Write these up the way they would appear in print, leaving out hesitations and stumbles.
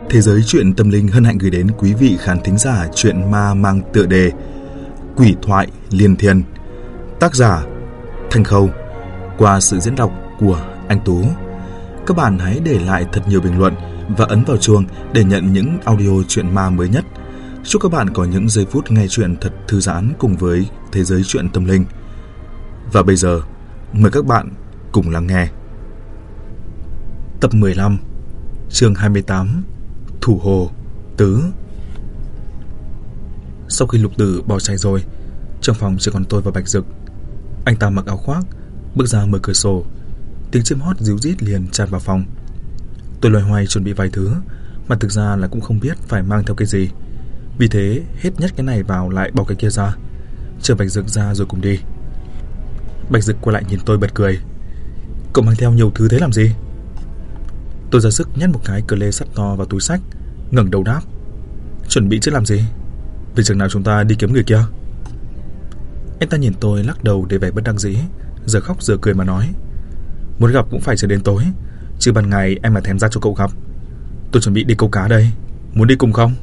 Thế giới truyện tâm linh hân hạnh gửi đến quý vị khán thính giả truyện ma mang tựa đề Quỷ thoại liên thiên, tác giả Thanh Khâu, qua sự diễn đọc của anh Tú. Các bạn hãy để lại thật nhiều bình luận và ấn vào chuông để nhận những audio truyện ma mới nhất. Chúc các bạn có những giây phút nghe truyện thật thư giãn cùng với thế giới truyện tâm linh. Và bây giờ, mời các bạn cùng lắng nghe. Tập 15, chương 28, Thủ Hồ Tứ. Sau khi Lục Tử bỏ chạy rồi, trong phòng chỉ còn tôi và Bạch Dực. Anh ta mặc áo khoác, bước ra mở cửa sổ. Tiếng chim hót ríu rít liền tràn vào phòng. Tôi loay hoay chuẩn bị vài thứ, mà thực ra là cũng không biết phải mang theo cái gì. Vì thế hết nhét cái này vào lại bỏ cái kia ra, chờ Bạch Dực ra rồi cùng đi. Bạch Dực quay lại nhìn tôi bật cười. Cậu mang theo nhiều thứ thế làm gì? Tôi ra sức nhét một cái cờ lê sắt to vào túi xách, ngẩng đầu đáp. Chuẩn bị chứ làm gì? Vì chừng nào chúng ta đi kiếm người kia? Anh ta nhìn tôi lắc đầu để vẻ bất đắc dĩ, giờ khóc giờ cười mà nói. Muốn gặp cũng phải chờ đến tối, chứ ban ngày em mà thèm ra cho cậu gặp. Tôi chuẩn bị đi câu cá đây, muốn đi cùng không?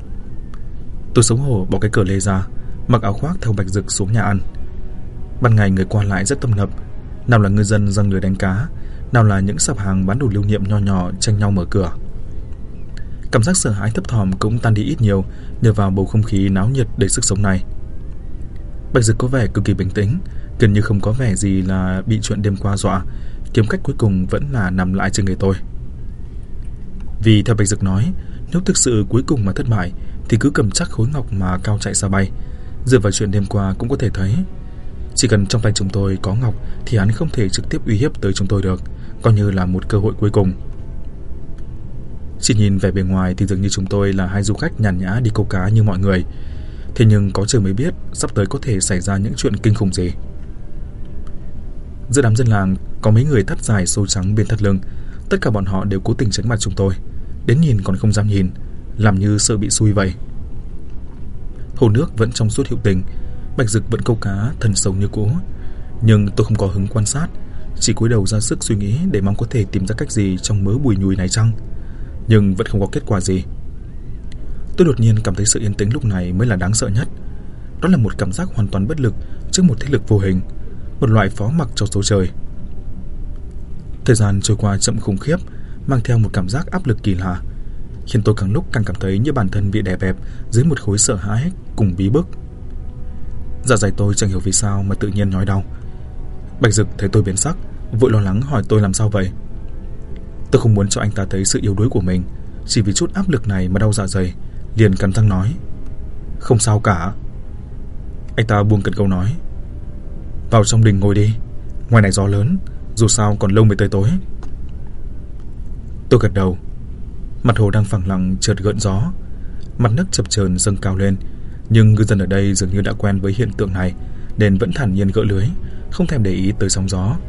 Tôi xấu hổ bỏ cái cờ lê ra, mặc áo khoác theo Bạch Dực xuống nhà ăn. Ban ngày người qua lại rất tấp nập, nào là ngư dân giăng lưới đánh cá, nào là những sạp hàng bán đồ lưu niệm nho nhỏ tranh nhau mở cửa. Cảm giác sợ hãi thấp thỏm cũng tan đi ít nhiều nhờ vào bầu không khí náo nhiệt đầy sức sống này. Bạch Dực có vẻ cực kỳ bình tĩnh, gần như không có vẻ gì là bị chuyện đêm qua dọa. Kiếm cách cuối cùng vẫn là nằm lại trên người tôi. Vì theo Bạch Dực nói, nếu thực sự cuối cùng mà thất bại thì cứ cầm chắc khối ngọc mà cao chạy xa bay. Dựa vào chuyện đêm qua cũng có thể thấy, chỉ cần trong tay chúng tôi có ngọc thì hắn không thể trực tiếp uy hiếp tới chúng tôi được, coi như là một cơ hội cuối cùng. Chỉ nhìn vẻ bề ngoài thì dường như chúng tôi là hai du khách nhàn nhã đi câu cá như mọi người. Thế nhưng có trời mới biết sắp tới có thể xảy ra những chuyện kinh khủng gì. Giữa đám dân làng có mấy người thắt dài sâu trắng bên thắt lưng. Tất cả bọn họ đều cố tình tránh mặt chúng tôi, đến nhìn còn không dám nhìn, làm như sợ bị xui vậy. Hồ nước vẫn trong suốt hữu tình, Bạch Dực vẫn câu cá thần sống như cũ. Nhưng tôi không có hứng quan sát, chỉ cúi đầu ra sức suy nghĩ để mong có thể tìm ra cách gì trong mớ bùi nhùi này chăng. Nhưng vẫn không có kết quả gì. Tôi đột nhiên cảm thấy sự yên tĩnh lúc này mới là đáng sợ nhất. Đó là một cảm giác hoàn toàn bất lực trước một thế lực vô hình, một loại phó mặc cho số trời. Thời gian trôi qua chậm khủng khiếp, mang theo một cảm giác áp lực kỳ lạ, khiến tôi càng lúc càng cảm thấy như bản thân bị đè bẹp dưới một khối sợ hãi cùng bí bức. Dạ dày tôi chẳng hiểu vì sao mà tự nhiên nhói đau. Bạch Dực thấy tôi biến sắc, vội lo lắng hỏi tôi làm sao vậy. Tôi không muốn cho anh ta thấy sự yếu đuối của mình, chỉ vì chút áp lực này mà đau dạ dày, liền cắn răng nói. Không sao cả. Anh ta buông cần câu nói. Vào trong đình ngồi đi, ngoài này gió lớn, dù sao còn lâu mới tới tối. Tôi gật đầu. Mặt hồ đang phẳng lặng chợt gợn gió, mặt nước chập chờn dâng cao lên. Nhưng ngư dân ở đây dường như đã quen với hiện tượng này, nên vẫn thản nhiên gỡ lưới, không thèm để ý tới sóng gió.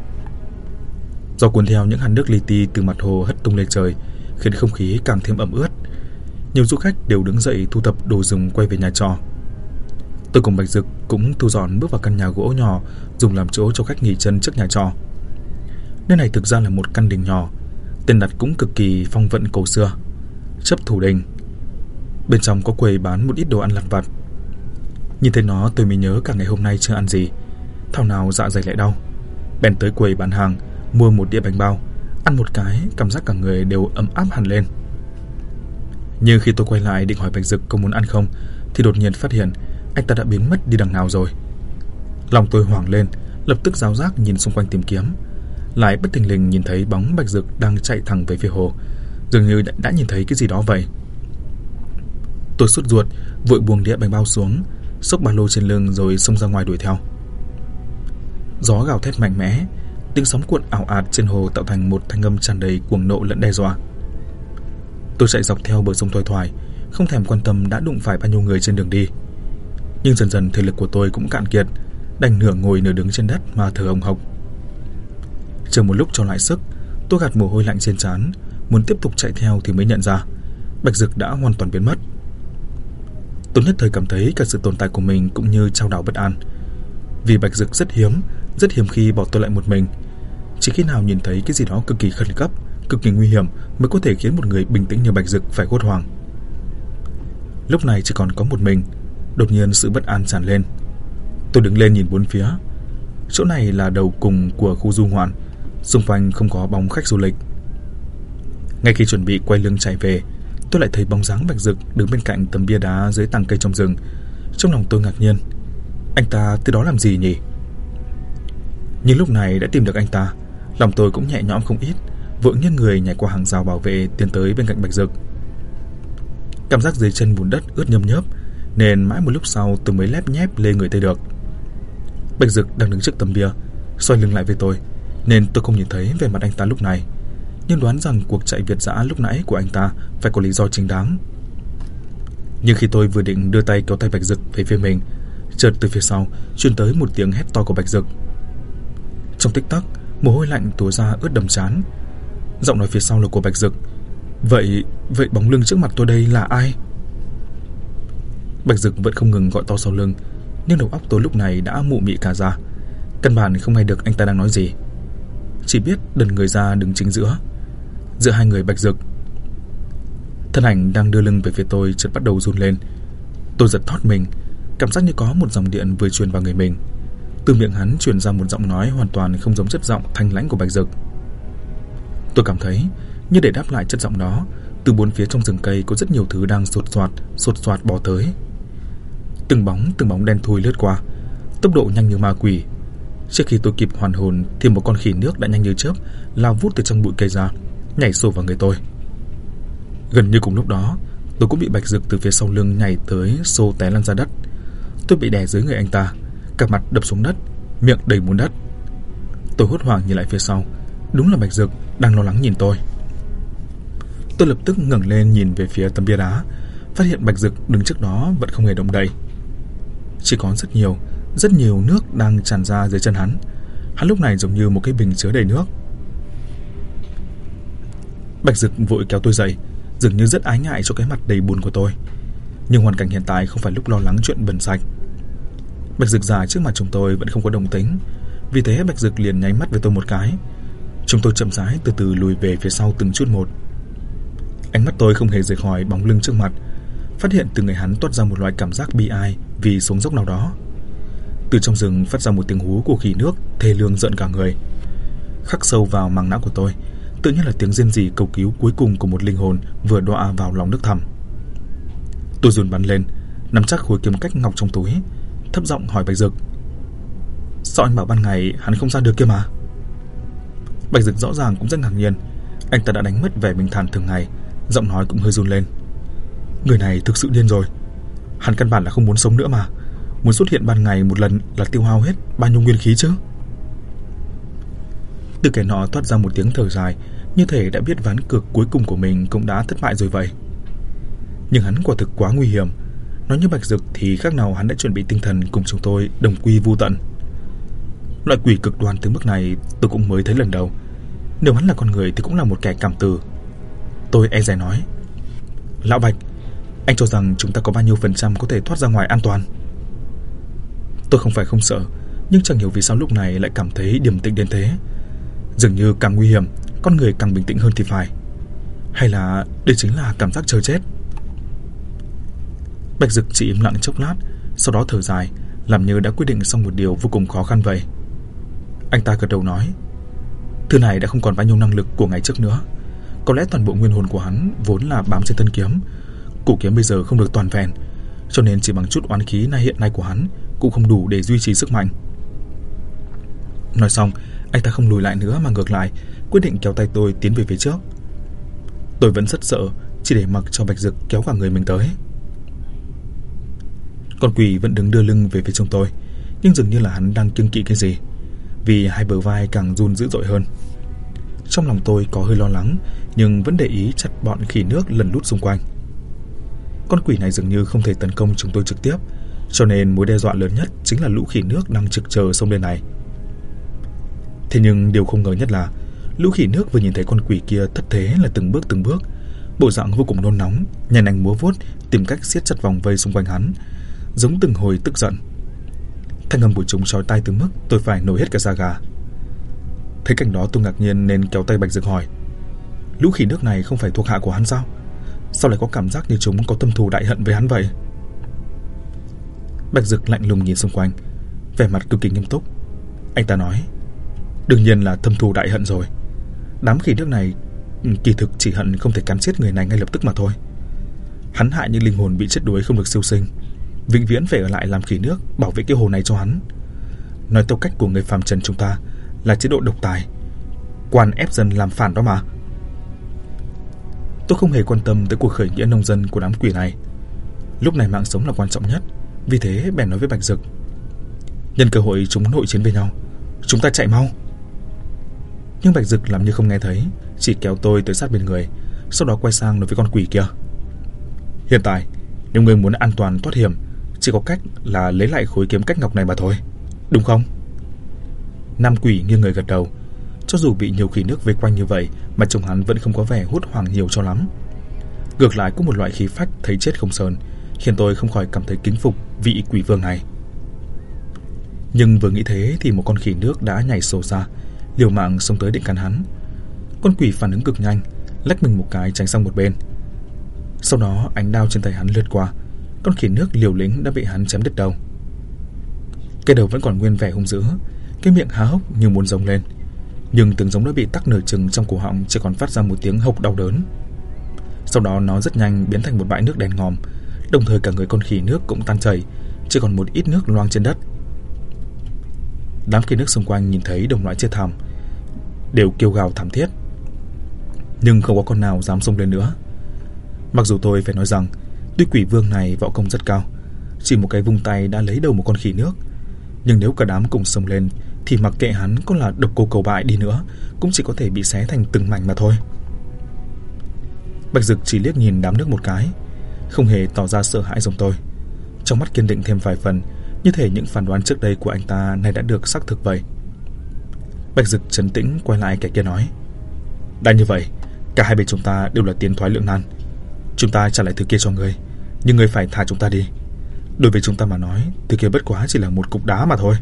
Gió cuốn theo những hạt nước li ti từ mặt hồ hất tung lên trời, khiến không khí càng thêm ẩm ướt. Nhiều du khách đều đứng dậy thu thập đồ dùng quay về nhà trọ. Tôi cùng Bạch Dực cũng thu dọn bước vào căn nhà gỗ nhỏ dùng làm chỗ cho khách nghỉ chân trước nhà trọ. Nơi này thực ra là một căn đình nhỏ, tên đặt cũng cực kỳ phong vận cổ xưa, Chấp Thủ Đình. Bên trong có quầy bán một ít đồ ăn lặt vặt. Nhìn thấy nó tôi mới nhớ cả ngày hôm nay chưa ăn gì, thảo nào dạ dày lại đau. Bèn tới quầy bán hàng mua một đĩa bánh bao, ăn một cái cảm giác cả người đều ấm áp hẳn lên. Nhưng khi tôi quay lại định hỏi Bạch Dực có muốn ăn không thì đột nhiên phát hiện anh ta đã biến mất đi đằng nào rồi. Lòng tôi hoảng lên, lập tức ráo rác nhìn xung quanh tìm kiếm, lại bất thình lình nhìn thấy bóng Bạch Dực đang chạy thẳng về phía hồ, dường như đã nhìn thấy cái gì đó vậy. Tôi sốt ruột vội buông đĩa bánh bao xuống, xốc ba lô trên lưng rồi xông ra ngoài đuổi theo. Gió gào thét mạnh mẽ, tiếng sóng cuộn ảo ạt trên hồ tạo thành một thanh âm tràn đầy cuồng nộ lẫn đe dọa. Tôi chạy dọc theo bờ sông thoai thoải, không thèm quan tâm đã đụng phải bao nhiêu người trên đường đi. Nhưng dần dần thể lực của tôi cũng cạn kiệt, đành nửa ngồi nửa đứng trên đất mà thở hồng hộc. Chờ một lúc cho lại sức, tôi gạt mồ hôi lạnh trên trán, muốn tiếp tục chạy theo thì mới nhận ra Bạch Dực đã hoàn toàn biến mất. Tôi nhất thời cảm thấy cả sự tồn tại của mình cũng như chao đảo bất an. Vì Bạch Dực rất hiếm khi bỏ tôi lại một mình. Chỉ khi nào nhìn thấy cái gì đó cực kỳ khẩn cấp cực kỳ nguy hiểm mới có thể khiến một người bình tĩnh như Bạch Dực phải hốt hoảng. Lúc này chỉ còn có một mình, đột nhiên sự bất an tràn lên. Tôi đứng lên nhìn bốn phía. Chỗ này là đầu cùng của khu du ngoạn, xung quanh không có bóng khách du lịch. Ngay khi chuẩn bị quay lưng chạy về, tôi lại thấy bóng dáng Bạch Dực đứng bên cạnh tấm bia đá dưới tàng cây trong rừng. Trong lòng tôi ngạc nhiên, anh ta tới đó làm gì nhỉ? Nhưng lúc này đã tìm được anh ta, lòng tôi cũng nhẹ nhõm không ít, vội nghiêng người nhảy qua hàng rào bảo vệ tiến tới bên cạnh Bạch Dực. Cảm giác dưới chân bùn đất ướt nhâm nhớp, nên mãi một lúc sau tôi mới lép nhép lê người tới được. Bạch Dực đang đứng trước tấm bia, xoay lưng lại với tôi, nên tôi không nhìn thấy vẻ mặt anh ta lúc này, nhưng đoán rằng cuộc chạy việt dã lúc nãy của anh ta phải có lý do chính đáng. Nhưng khi tôi vừa định đưa tay kéo tay Bạch Dực về phía mình, chợt từ phía sau truyền tới một tiếng hét to của Bạch Dực. Trong tích tắc, mồ hôi lạnh túa ra ướt đầm trán. Giọng nói phía sau là của Bạch Dực. Vậy bóng lưng trước mặt tôi đây là ai? Bạch Dực vẫn không ngừng gọi to sau lưng, nhưng đầu óc tôi lúc này đã mụ mị cả ra, căn bản không nghe được anh ta đang nói gì. Chỉ biết đần người ra đứng chính giữa hai người Bạch Dực. Thân ảnh đang đưa lưng về phía tôi chợt bắt đầu run lên. Tôi giật thót mình, cảm giác như có một dòng điện vừa truyền vào người mình. Từ miệng hắn truyền ra một giọng nói hoàn toàn không giống chất giọng thanh lãnh của Bạch Dực. Tôi cảm thấy như để đáp lại chất giọng đó, từ bốn phía trong rừng cây có rất nhiều thứ đang sột soạt bò tới. Từng bóng đen thui lướt qua, tốc độ nhanh như ma quỷ. Trước khi tôi kịp hoàn hồn thì một con khỉ nước đã nhanh như chớp lao vút từ trong bụi cây ra, nhảy sổ vào người tôi. Gần như cùng lúc đó, tôi cũng bị Bạch Dực từ phía sau lưng nhảy tới xô té lăn ra đất. Tôi bị đè dưới người anh ta, cả mặt đập xuống đất, miệng đầy bùn đất. Tôi hốt hoảng nhìn lại phía sau, đúng là Bạch Dực đang lo lắng nhìn tôi. Tôi lập tức ngẩng lên nhìn về phía tấm bia đá, phát hiện Bạch Dực đứng trước đó vẫn không hề động đậy. Chỉ có rất nhiều nước đang tràn ra dưới chân hắn. Hắn lúc này giống như một cái bình chứa đầy nước. Bạch Dực vội kéo tôi dậy, dường như rất ái ngại cho cái mặt đầy bùn của tôi. Nhưng hoàn cảnh hiện tại không phải lúc lo lắng chuyện bẩn sạch. Bạch Dực già trước mặt chúng tôi vẫn không có đồng tính, vì thế Bạch Dực liền nháy mắt với tôi một cái. Chúng tôi chậm rãi từ từ lùi về phía sau từng chút một. Ánh mắt tôi không hề rời khỏi bóng lưng trước mặt, phát hiện từ người hắn toát ra một loại cảm giác bi ai vì xuống dốc nào đó. Từ trong rừng phát ra một tiếng hú của khỉ nước thê lương rợn cả người. Khắc sâu vào màng não của tôi, tự nhiên là tiếng rên rỉ cầu cứu cuối cùng của một linh hồn vừa đọa vào lòng nước thẳm. Tôi dồn bắn lên, nắm chắc khối kiếm cách ngọc trong túi, thấp giọng hỏi Bạch Dực: Sao anh bảo ban ngày hắn không ra được kia mà? Bạch Dực rõ ràng cũng rất ngạc nhiên. Anh ta đã đánh mất vẻ bình thản thường ngày, giọng nói cũng hơi run lên. Người này thực sự điên rồi. Hắn căn bản là không muốn sống nữa mà, muốn xuất hiện ban ngày một lần là tiêu hao hết bao nhiêu nguyên khí chứ. Từ kẻ nọ toát ra một tiếng thở dài, như thể đã biết ván cược cuối cùng của mình cũng đã thất bại rồi vậy. Nhưng hắn quả thực quá nguy hiểm. Nói như Bạch Dực thì khác nào hắn đã chuẩn bị tinh thần cùng chúng tôi đồng quy vu tận. Loại quỷ cực đoan tới mức này tôi cũng mới thấy lần đầu. Nếu hắn là con người thì cũng là một kẻ cảm tử. Tôi e dè nói: Lão Bạch, anh cho rằng chúng ta có bao nhiêu % có thể thoát ra ngoài an toàn? Tôi không phải không sợ, nhưng chẳng hiểu vì sao lúc này lại cảm thấy điềm tĩnh đến thế. Dường như càng nguy hiểm, con người càng bình tĩnh hơn thì phải. Hay là đây chính là cảm giác chờ chết? Bạch Dực chỉ im lặng chốc lát, sau đó thở dài, làm như đã quyết định xong một điều vô cùng khó khăn vậy. Anh ta gật đầu nói: Thứ này đã không còn bao nhiêu năng lực của ngày trước nữa. Có lẽ toàn bộ nguyên hồn của hắn vốn là bám trên thân kiếm. Cổ kiếm bây giờ không được toàn vẹn, cho nên chỉ bằng chút oán khí hiện nay của hắn cũng không đủ để duy trì sức mạnh. Nói xong, anh ta không lùi lại nữa mà ngược lại quyết định kéo tay tôi tiến về phía trước. Tôi vẫn rất sợ, chỉ để mặc cho Bạch Dực kéo cả người mình tới. Con quỷ vẫn đứng đưa lưng về phía chúng tôi, nhưng dường như là hắn đang kiêng kỵ cái gì, vì hai bờ vai càng run dữ dội hơn. Trong lòng tôi có hơi lo lắng, nhưng vẫn để ý chặt bọn khỉ nước lần lút xung quanh. Con quỷ này dường như không thể tấn công chúng tôi trực tiếp, cho nên mối đe dọa lớn nhất chính là lũ khỉ nước đang trực chờ sông bên này. Thế nhưng điều không ngờ nhất là lũ khỉ nước vừa nhìn thấy con quỷ kia thất thế là từng bước, bộ dạng vô cùng nôn nóng, nhảy nành múa vuốt tìm cách siết chặt vòng vây xung quanh hắn, giống từng hồi tức giận. Thanh âm của chúng chói tai tới mức tôi phải nổi hết cả da gà. Thấy cảnh đó tôi ngạc nhiên nên kéo tay Bạch Dực hỏi: Lũ khỉ nước này không phải thuộc hạ của hắn sao? Sao lại có cảm giác như chúng có tâm thù đại hận với hắn vậy? Bạch Dực lạnh lùng nhìn xung quanh, vẻ mặt cực kỳ nghiêm túc. Anh ta nói, đương nhiên là thâm thù đại hận rồi. Đám khỉ nước này kỳ thực chỉ hận không thể cắn chết người này ngay lập tức mà thôi. Hắn hại những linh hồn bị chết đuối không được siêu sinh, vĩnh viễn phải ở lại làm khỉ nước bảo vệ cái hồ này cho hắn. Nói theo cách của người phàm trần chúng ta là chế độ độc tài, quan ép dân làm phản đó mà. Tôi không hề quan tâm tới cuộc khởi nghĩa nông dân của đám quỷ này. Lúc này mạng sống là quan trọng nhất, vì thế bèn nói với Bạch Dực, nhân cơ hội chúng nội chiến với nhau, chúng ta chạy mau. Nhưng Bạch Dực làm như không nghe thấy, chỉ kéo tôi tới sát bên người, sau đó quay sang nói với con quỷ kia, hiện tại nếu người muốn an toàn thoát hiểm, chỉ có cách là lấy lại khối kiếm cách ngọc này mà thôi, đúng không? Nam quỷ nghiêng người gật đầu. Cho dù bị nhiều khỉ nước vây quanh như vậy mà trông hắn vẫn không có vẻ hốt hoảng nhiều cho lắm. Ngược lại có một loại khí phách thấy chết không sờn, khiến tôi không khỏi cảm thấy kính phục vị quỷ vương này. Nhưng vừa nghĩ thế thì một con khỉ nước đã nhảy sổ ra, liều mạng xông tới định cắn hắn. Con quỷ phản ứng cực nhanh, lách mình một cái tránh sang một bên. Sau đó ánh đao trên tay hắn lướt qua, con khỉ nước liều lĩnh đã bị hắn chém đứt đầu. Cái đầu vẫn còn nguyên vẻ hung dữ, cái miệng há hốc như muốn rống lên, nhưng từng giống đã bị tắc nửa chừng trong cổ họng, chỉ còn phát ra một tiếng hộc đau đớn. Sau đó nó rất nhanh biến thành một bãi nước đen ngòm, đồng thời cả người con khỉ nước cũng tan chảy, chỉ còn một ít nước loang trên đất. Đám khỉ nước xung quanh nhìn thấy đồng loại chết thảm, đều kêu gào thảm thiết, nhưng không có con nào dám xông lên nữa. Mặc dù tôi phải nói rằng tuy quỷ vương này võ công rất cao, chỉ một cái vung tay đã lấy đầu một con khỉ nước, nhưng nếu cả đám cùng xông lên thì mặc kệ hắn có là độc cô cầu bại đi nữa cũng chỉ có thể bị xé thành từng mảnh mà thôi. Bạch Dực chỉ liếc nhìn đám nước một cái, không hề tỏ ra sợ hãi giống tôi, trong mắt kiên định thêm vài phần, như thể những phán đoán trước đây của anh ta nay đã được xác thực vậy. Bạch Dực trấn tĩnh quay lại kẻ kia nói, đã như vậy, cả hai bên chúng ta đều là tiến thoái lưỡng nan. Chúng ta trả lại thứ kia cho ngươi, nhưng ngươi phải thả chúng ta đi. Đối với chúng ta mà nói, thứ kia bất quá chỉ là một cục đá mà thôi.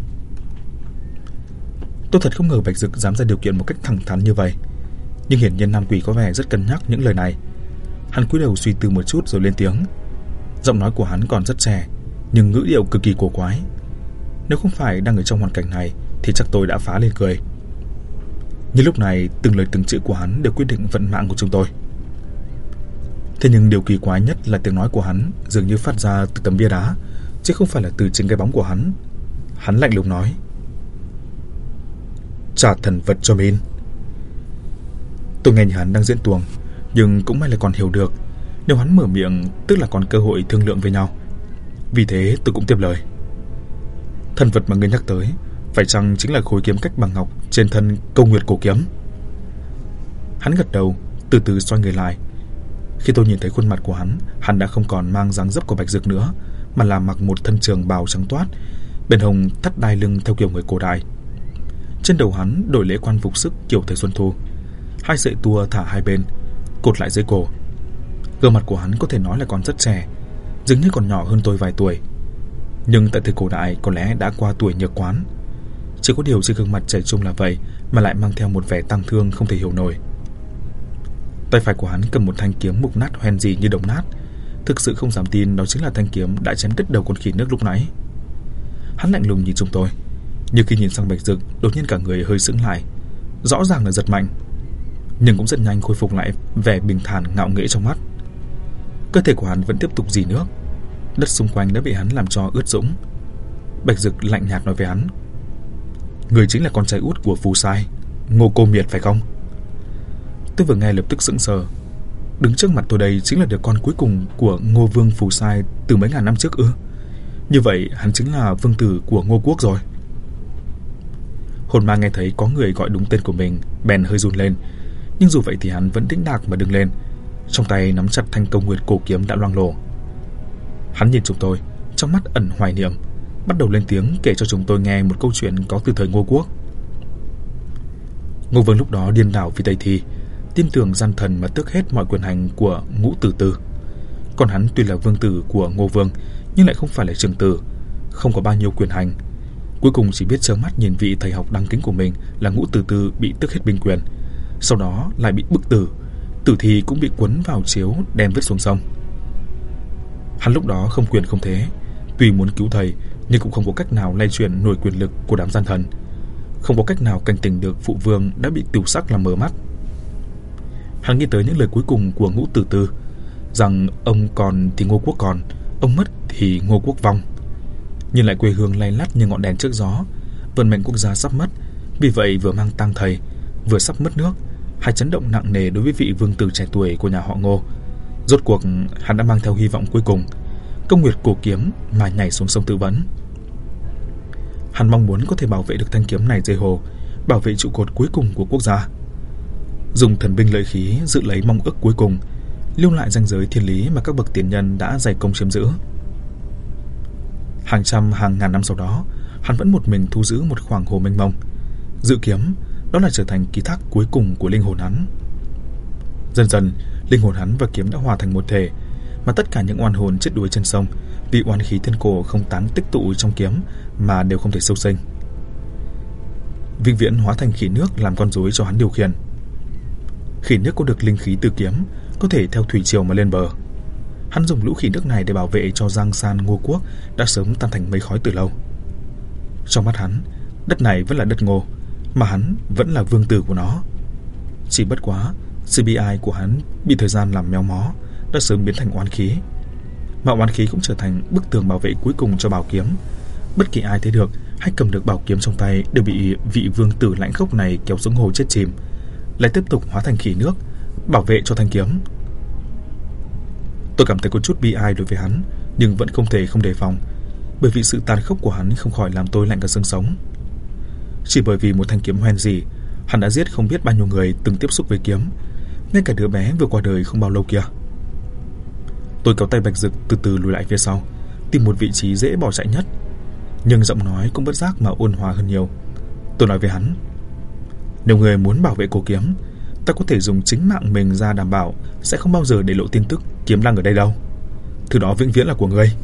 Tôi thật không ngờ Bạch Dực dám ra điều kiện một cách thẳng thắn như vậy, nhưng hiển nhiên nam quỷ có vẻ rất cân nhắc những lời này. Hắn cúi đầu suy tư một chút rồi lên tiếng. Giọng nói của hắn còn rất trẻ, nhưng ngữ điệu cực kỳ cổ quái. Nếu không phải đang ở trong hoàn cảnh này thì chắc tôi đã phá lên cười. Nhưng lúc này từng lời từng chữ của hắn đều quyết định vận mạng của chúng tôi. Thế nhưng điều kỳ quái nhất là tiếng nói của hắn dường như phát ra từ tấm bia đá, chứ không phải là từ chính cái bóng của hắn. Hắn lạnh lùng nói, trả thần vật cho mình. Tôi nghe như hắn đang diễn tuồng, nhưng cũng may là còn hiểu được, nếu hắn mở miệng tức là còn cơ hội thương lượng với nhau. Vì thế tôi cũng tiếp lời, thần vật mà ngươi nhắc tới phải chăng chính là khối kiếm cách bằng ngọc trên thân Câu Nguyệt cổ kiếm? Hắn gật đầu, từ từ xoay người lại. Khi tôi nhìn thấy khuôn mặt của hắn đã không còn mang dáng dấp của Bạch Dực nữa, mà là mặc một thân trường bào trắng toát, bên hông thắt đai lưng theo kiểu người cổ đại. Trên đầu hắn đội lễ quan phục sức kiểu thời Xuân Thu, hai sợi tua thả hai bên, cột lại dưới cổ. Gương mặt của hắn có thể nói là còn rất trẻ, dường như còn nhỏ hơn tôi vài tuổi, nhưng tại thời cổ đại có lẽ đã qua tuổi nhược quán. Chỉ có điều trên gương mặt trẻ trung là vậy mà lại mang theo một vẻ tang thương không thể hiểu nổi. Tay phải của hắn cầm một thanh kiếm mục nát hoen gì như đồng nát, thực sự không dám tin đó chính là thanh kiếm đã chém đứt đầu con khỉ nước lúc nãy. Hắn lạnh lùng nhìn chúng tôi, nhưng khi nhìn sang Bạch Dực đột nhiên cả người hơi sững lại, rõ ràng là giật mạnh, nhưng cũng rất nhanh khôi phục lại vẻ bình thản ngạo nghễ trong mắt. Cơ thể của hắn vẫn tiếp tục rỉ nước, đất xung quanh đã bị hắn làm cho ướt sũng. Bạch Dực lạnh nhạt nói với hắn, người chính là con trai út của Phù Sai, Ngô Cô Miệt phải không? Tôi vừa nghe lập tức sững sờ. Đứng trước mặt tôi đây chính là đứa con cuối cùng của Ngô Vương Phù Sai từ mấy ngàn năm trước ư? Như vậy hắn chính là vương tử của Ngô Quốc rồi. Hồn ma nghe thấy có người gọi đúng tên của mình bèn hơi run lên, nhưng dù vậy thì hắn vẫn đĩnh đạc mà đứng lên, trong tay nắm chặt thanh Câu Nguyệt cổ kiếm đã loang lổ. Hắn nhìn chúng tôi, trong mắt ẩn hoài niệm, bắt đầu lên tiếng kể cho chúng tôi nghe một câu chuyện có từ thời Ngô Quốc. Ngô Vương lúc đó điên đảo vì Tây Thi, tin tưởng gian thần mà tước hết mọi quyền hành của Ngũ Tử Tư. Còn hắn tuy là vương tử của Ngô Vương nhưng lại không phải là trường tử, không có bao nhiêu quyền hành. Cuối cùng chỉ biết trơ mắt nhìn vị thầy học đáng kính của mình là Ngũ Tử Tư bị tước hết binh quyền, sau đó lại bị bức tử, tử thi cũng bị quấn vào chiếu đem vứt xuống sông. Hắn lúc đó không quyền không thế, tuy muốn cứu thầy nhưng cũng không có cách nào lay chuyển nổi quyền lực của đám gian thần, không có cách nào cảnh tỉnh được phụ vương đã bị tiểu sắc làm mờ mắt. Hắn nghĩ tới những lời cuối cùng của Ngũ Tử Tư, rằng ông còn thì Ngô Quốc còn, ông mất thì Ngô Quốc vong. Nhìn lại quê hương lay lắt như ngọn đèn trước gió, vận mệnh quốc gia sắp mất, vì vậy vừa mang tang thầy, vừa sắp mất nước, hai chấn động nặng nề đối với vị vương tử trẻ tuổi của nhà họ Ngô. Rốt cuộc hắn đã mang theo hy vọng cuối cùng, Công Nguyệt cổ kiếm mà nhảy xuống sông Tự Vẫn. Hắn mong muốn có thể bảo vệ được thanh kiếm này dưới hồ, bảo vệ trụ cột cuối cùng của quốc gia, dùng thần binh lợi khí giữ lấy mong ước cuối cùng, lưu lại ranh giới thiên lý mà các bậc tiền nhân đã dày công chiếm giữ. Hàng trăm hàng ngàn năm sau đó, hắn vẫn một mình thu giữ một khoảng hồ mênh mông, dự kiếm đó là trở thành ký thác cuối cùng của linh hồn hắn. Dần dần, linh hồn hắn và kiếm đã hòa thành một thể, mà tất cả những oan hồn chết đuối trên sông vì oan khí thiên cổ không tán tích tụ trong kiếm mà đều không thể siêu sinh, vĩnh viễn hóa thành khỉ nước làm con rối cho hắn điều khiển. Khỉ nước có được linh khí từ kiếm, có thể theo thủy triều mà lên bờ. Hắn dùng lũ khỉ nước này để bảo vệ cho giang san Ngô Quốc đã sớm tan thành mây khói từ lâu. Trong mắt hắn, đất này vẫn là đất Ngô, mà hắn vẫn là vương tử của nó. Chỉ bất quá, sự bi ai của hắn bị thời gian làm méo mó, đã sớm biến thành oán khí. Mà oán khí cũng trở thành bức tường bảo vệ cuối cùng cho bảo kiếm. Bất kỳ ai thấy được hay cầm được bảo kiếm trong tay đều bị vị vương tử lãnh khốc này kéo xuống hồ chết chìm, lại tiếp tục hóa thành khỉ nước, bảo vệ cho thanh kiếm. Tôi cảm thấy có chút bi ai đối với hắn, nhưng vẫn không thể không đề phòng, bởi vì sự tàn khốc của hắn không khỏi làm tôi lạnh cả xương sống. Chỉ bởi vì một thanh kiếm hoen gì, hắn đã giết không biết bao nhiêu người từng tiếp xúc với kiếm, ngay cả đứa bé vừa qua đời không bao lâu kia. Tôi kéo tay Bạch Dực từ từ lùi lại phía sau, tìm một vị trí dễ bỏ chạy nhất, nhưng giọng nói cũng bất giác mà ôn hòa hơn nhiều. Tôi nói với hắn: nếu người muốn bảo vệ cổ kiếm, ta có thể dùng chính mạng mình ra đảm bảo sẽ không bao giờ để lộ tin tức kiếm đang ở đây đâu. Thứ đó vĩnh viễn là của ngươi.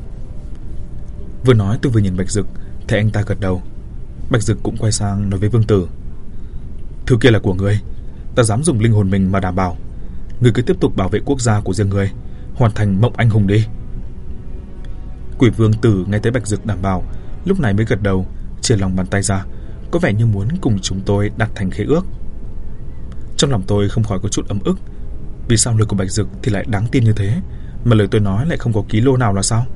Vừa nói tôi vừa nhìn Bạch Dực, thấy anh ta gật đầu. Bạch Dực cũng quay sang nói với vương tử: thứ kia là của ngươi, ta dám dùng linh hồn mình mà đảm bảo. Ngươi cứ tiếp tục bảo vệ quốc gia của riêng ngươi, hoàn thành mộng anh hùng đi. Quỷ vương tử nghe thấy Bạch Dực đảm bảo, lúc này mới gật đầu, chia lòng bàn tay ra, có vẻ như muốn cùng chúng tôi đặt thành khế ước. Trong lòng tôi không khỏi có chút ấm ức. Vì sao lời của Bạch Dực thì lại đáng tin như thế, mà lời tôi nói lại không có ký lô nào là sao?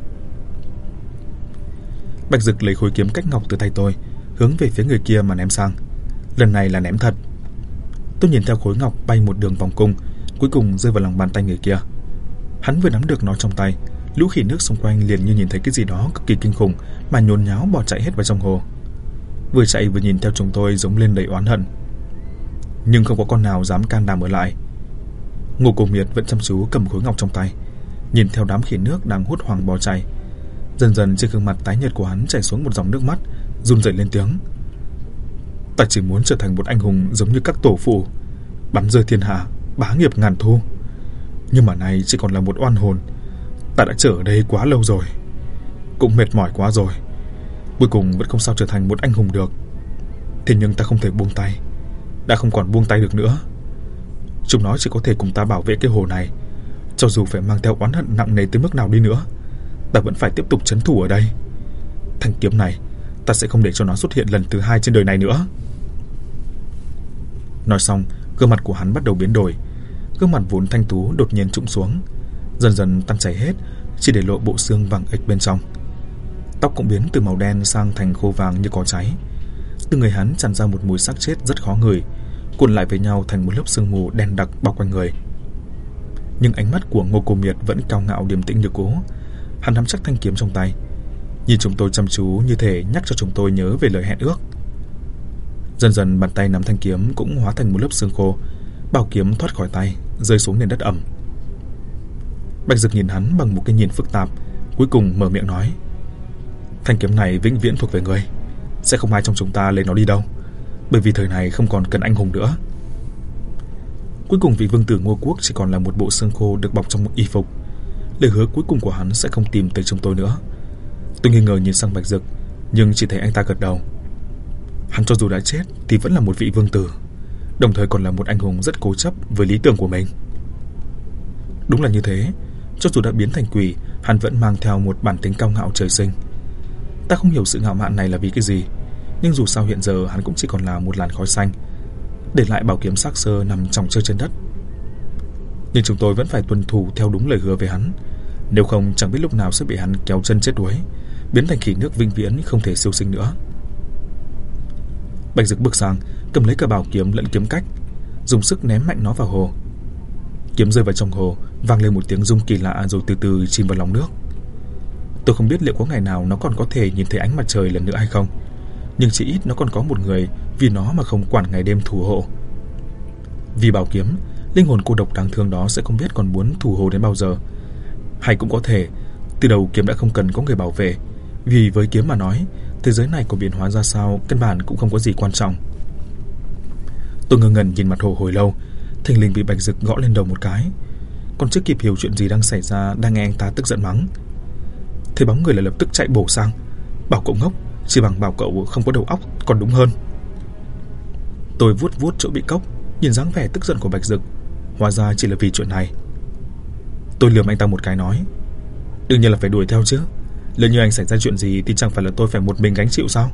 Bạch Dực lấy khối kiếm cách ngọc từ tay tôi, hướng về phía người kia mà ném sang. Lần này là ném thật. Tôi nhìn theo khối ngọc bay một đường vòng cung, cuối cùng rơi vào lòng bàn tay người kia. Hắn vừa nắm được nó trong tay, lũ khỉ nước xung quanh liền như nhìn thấy cái gì đó cực kỳ kinh khủng mà nhốn nháo bỏ chạy hết vào trong hồ. Vừa chạy vừa nhìn theo chúng tôi giống lên đầy oán hận, nhưng không có con nào dám can đảm ở lại. Ngô Cổ Miệt vẫn chăm chú cầm khối ngọc trong tay, nhìn theo đám khỉ nước đang hốt hoảng bỏ chạy. Dần dần trên gương mặt tái nhợt của hắn chảy xuống một dòng nước mắt, run rẩy lên tiếng: ta chỉ muốn trở thành một anh hùng giống như các tổ phụ, bắn rơi thiên hạ, bá nghiệp ngàn thu. Nhưng mà nay chỉ còn là một oan hồn. Ta đã chờ ở đây quá lâu rồi, cũng mệt mỏi quá rồi, cuối cùng vẫn không sao trở thành một anh hùng được. Thế nhưng ta không thể buông tay, đã không còn buông tay được nữa. Chúng nó chỉ có thể cùng ta bảo vệ cái hồ này. Cho dù phải mang theo oán hận nặng nề tới mức nào đi nữa, ta vẫn phải tiếp tục trấn thủ ở đây. Thanh kiếm này ta sẽ không để cho nó xuất hiện lần thứ hai trên đời này nữa. Nói xong, gương mặt của hắn bắt đầu biến đổi. Gương mặt vốn thanh tú đột nhiên trũng xuống, dần dần tan chảy hết, chỉ để lộ bộ xương vàng ếch bên trong. Tóc cũng biến từ màu đen sang thành khô vàng như cỏ cháy. Từ người hắn tràn ra một mùi xác chết rất khó ngửi, cuộn lại với nhau thành một lớp sương mù đen đặc bao quanh người. Nhưng ánh mắt của Ngô Cổ Miệt vẫn cao ngạo điềm tĩnh như cũ. Hắn nắm chắc thanh kiếm trong tay, nhìn chúng tôi chăm chú như thể nhắc cho chúng tôi nhớ về lời hẹn ước. Dần dần bàn tay nắm thanh kiếm cũng hóa thành một lớp sương khô, bảo kiếm thoát khỏi tay, rơi xuống nền đất ẩm. Bạch Dực nhìn hắn bằng một cái nhìn phức tạp, cuối cùng mở miệng nói: thanh kiếm này vĩnh viễn thuộc về ngươi, sẽ không ai trong chúng ta lấy nó đi đâu, bởi vì thời này không còn cần anh hùng nữa. Cuối cùng vị vương tử Ngô Quốc chỉ còn là một bộ xương khô được bọc trong một y phục. Lời hứa cuối cùng của hắn sẽ không tìm tới chúng tôi nữa. Tôi nghi ngờ nhìn sang Bạch Dực, nhưng chỉ thấy anh ta gật đầu. Hắn cho dù đã chết thì vẫn là một vị vương tử. đồng thời còn là một anh hùng rất cố chấp với lý tưởng của mình. Đúng là như thế, cho dù đã biến thành quỷ, hắn vẫn mang theo một bản tính cao ngạo trời sinh. Ta không hiểu sự ngạo mạn này là vì cái gì, nhưng dù sao hiện giờ hắn cũng chỉ còn là một làn khói xanh, để lại bảo kiếm xác xơ nằm chồng chơi trên đất. Nhưng chúng tôi vẫn phải tuân thủ theo đúng lời hứa với hắn, nếu không chẳng biết lúc nào sẽ bị hắn kéo chân chết đuối, biến thành khỉ nước vĩnh viễn không thể siêu sinh nữa. Bạch Dực bước sang, cầm lấy cả bảo kiếm lẫn kiếm cách, dùng sức ném mạnh nó vào hồ. Kiếm rơi vào trong hồ, vang lên một tiếng rung kỳ lạ rồi từ từ chìm vào lòng nước. Tôi không biết liệu có ngày nào nó còn có thể nhìn thấy ánh mặt trời lần nữa hay không, nhưng chỉ ít nó còn có một người vì nó mà không quản ngày đêm thủ hộ. Vì bảo kiếm, linh hồn cô độc đáng thương đó sẽ không biết còn muốn thủ hộ đến bao giờ. Hay cũng có thể từ đầu kiếm đã không cần có người bảo vệ, vì với kiếm mà nói, thế giới này có biến hóa ra sao căn bản cũng không có gì quan trọng. Tôi ngơ ngẩn nhìn mặt hồ hồi lâu, thình lình bị Bạch Dực gõ lên đầu một cái. Còn chưa kịp hiểu chuyện gì đang xảy ra, đang nghe anh ta tức giận mắng. Thấy bóng người lại lập tức chạy bổ sang. Bảo cậu ngốc, chỉ bằng bảo cậu không có đầu óc còn đúng hơn. Tôi vuốt vuốt chỗ bị cốc, nhìn dáng vẻ tức giận của Bạch Dực, hóa ra chỉ là vì chuyện này. Tôi lườm anh ta một cái nói, đương nhiên là phải đuổi theo chứ, lỡ như anh xảy ra chuyện gì thì chẳng phải là tôi phải một mình gánh chịu sao?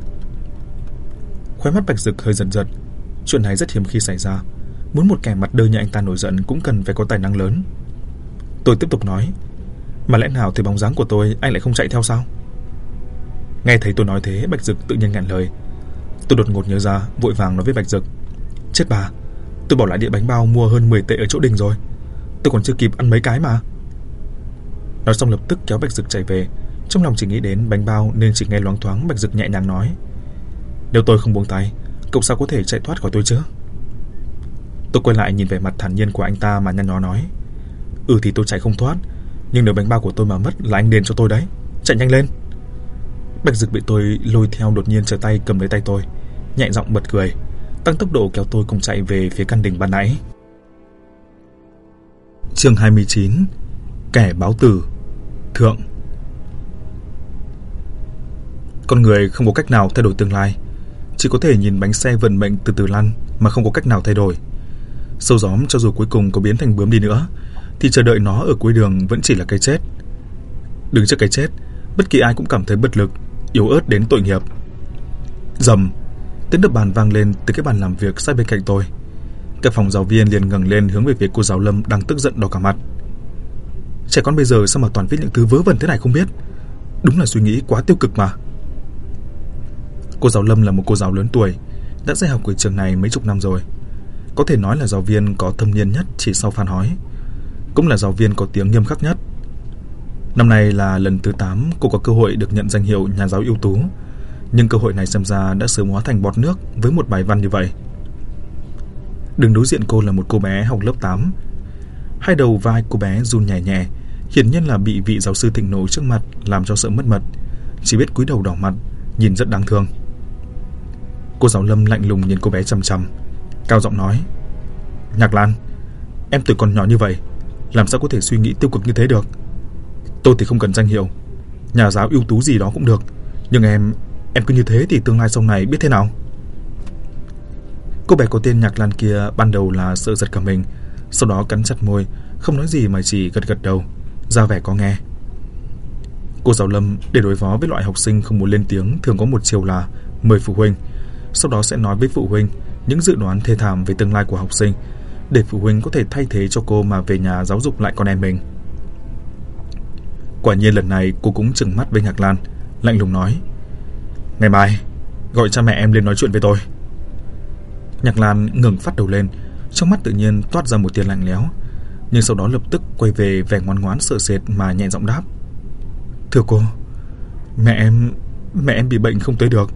Khóe mắt Bạch Dực hơi giật giật. Chuyện này rất hiếm khi xảy ra, muốn một kẻ mặt đơ như anh ta nổi giận cũng cần phải có tài năng lớn. Tôi tiếp tục nói, mà lẽ nào thấy bóng dáng của tôi anh lại không chạy theo sao? Nghe thấy tôi nói thế, Bạch Dực tự nhiên ngẹn lời. Tôi đột ngột nhớ ra, vội vàng nói với Bạch Dực, chết bà, tôi bỏ lại đĩa bánh bao mua hơn 10 tệ ở chỗ đình rồi, tôi còn chưa kịp ăn mấy cái mà. Nói xong lập tức kéo Bạch Dực chạy về. Trong lòng chỉ nghĩ đến bánh bao nên chỉ nghe loáng thoáng Bạch Dực nhẹ nhàng nói, nếu tôi không buông tay, cậu sao có thể chạy thoát khỏi tôi chứ? Tôi quay lại nhìn vẻ mặt thản nhiên của anh ta mà nhăn nhó nói, thì tôi chạy không thoát, nhưng nếu bánh bao của tôi mà mất là anh đền cho tôi đấy, chạy nhanh lên. Bạch Dực bị tôi lôi theo đột nhiên trở tay cầm lấy tay tôi, nhẹ giọng bật cười, tăng tốc độ kéo tôi cùng chạy về phía căn đình ban nãy. Chương 29: Kẻ báo tử thượng. Con người không có cách nào thay đổi tương lai, chỉ có thể nhìn bánh xe vận mệnh từ từ lăn mà không có cách nào thay đổi. Sâu gióm cho dù cuối cùng có biến thành bướm đi nữa, thì chờ đợi nó ở cuối đường vẫn chỉ là cái chết. Đứng trước cái chết, bất kỳ ai cũng cảm thấy bất lực, yếu ớt đến tội nghiệp. Rầm, tiếng đập bàn vang lên từ cái bàn làm việc sát bên cạnh tôi. Các phòng giáo viên liền ngẩng lên hướng về phía cô giáo Lâm đang tức giận đỏ cả mặt. Trẻ con bây giờ sao mà toàn viết những thứ vớ vẩn thế này không biết, đúng là suy nghĩ quá tiêu cực mà. Cô giáo Lâm là một cô giáo lớn tuổi, đã dạy học ở trường này mấy chục năm rồi, có thể nói là giáo viên có thâm niên nhất chỉ sau Phan Hói, cũng là giáo viên có tiếng nghiêm khắc nhất. Năm nay là lần thứ 8 cô có cơ hội được nhận danh hiệu nhà giáo ưu tú, nhưng cơ hội này xem ra đã sớm hóa thành bọt nước với một bài văn như vậy. Đứng đối diện cô là một cô bé học lớp 8. Hai đầu vai cô bé run nhẹ nhẹ, hiển nhiên là bị vị giáo sư thịnh nộ trước mặt làm cho sợ mất mật, chỉ biết cúi đầu đỏ mặt, nhìn rất đáng thương. Cô giáo Lâm lạnh lùng nhìn cô bé chằm chằm, cao giọng nói, Nhạc Lan, em tuổi còn nhỏ như vậy, làm sao có thể suy nghĩ tiêu cực như thế được? Tôi thì không cần danh hiệu nhà giáo ưu tú gì đó cũng được, nhưng em cứ như thế thì tương lai sau này biết thế nào? Cô bé có tên Nhạc Lan kia ban đầu là sợ giật cả mình, sau đó cắn chặt môi, không nói gì mà chỉ gật gật đầu, ra vẻ có nghe. Cô giáo Lâm để đối phó với loại học sinh không muốn lên tiếng thường có một chiều là mời phụ huynh, sau đó sẽ nói với phụ huynh những dự đoán thê thảm về tương lai của học sinh, để phụ huynh có thể thay thế cho cô mà về nhà giáo dục lại con em mình. Quả nhiên lần này cô cũng trừng mắt với Nhạc Lan, lạnh lùng nói, ngày mai gọi cha mẹ em lên nói chuyện với tôi. Nhạc Lan ngẩng phát đầu lên, trong mắt tự nhiên toát ra một tia lạnh lẽo, nhưng sau đó lập tức quay về vẻ ngoan ngoãn sợ sệt mà nhẹ giọng đáp, thưa cô, mẹ em bị bệnh không tới được.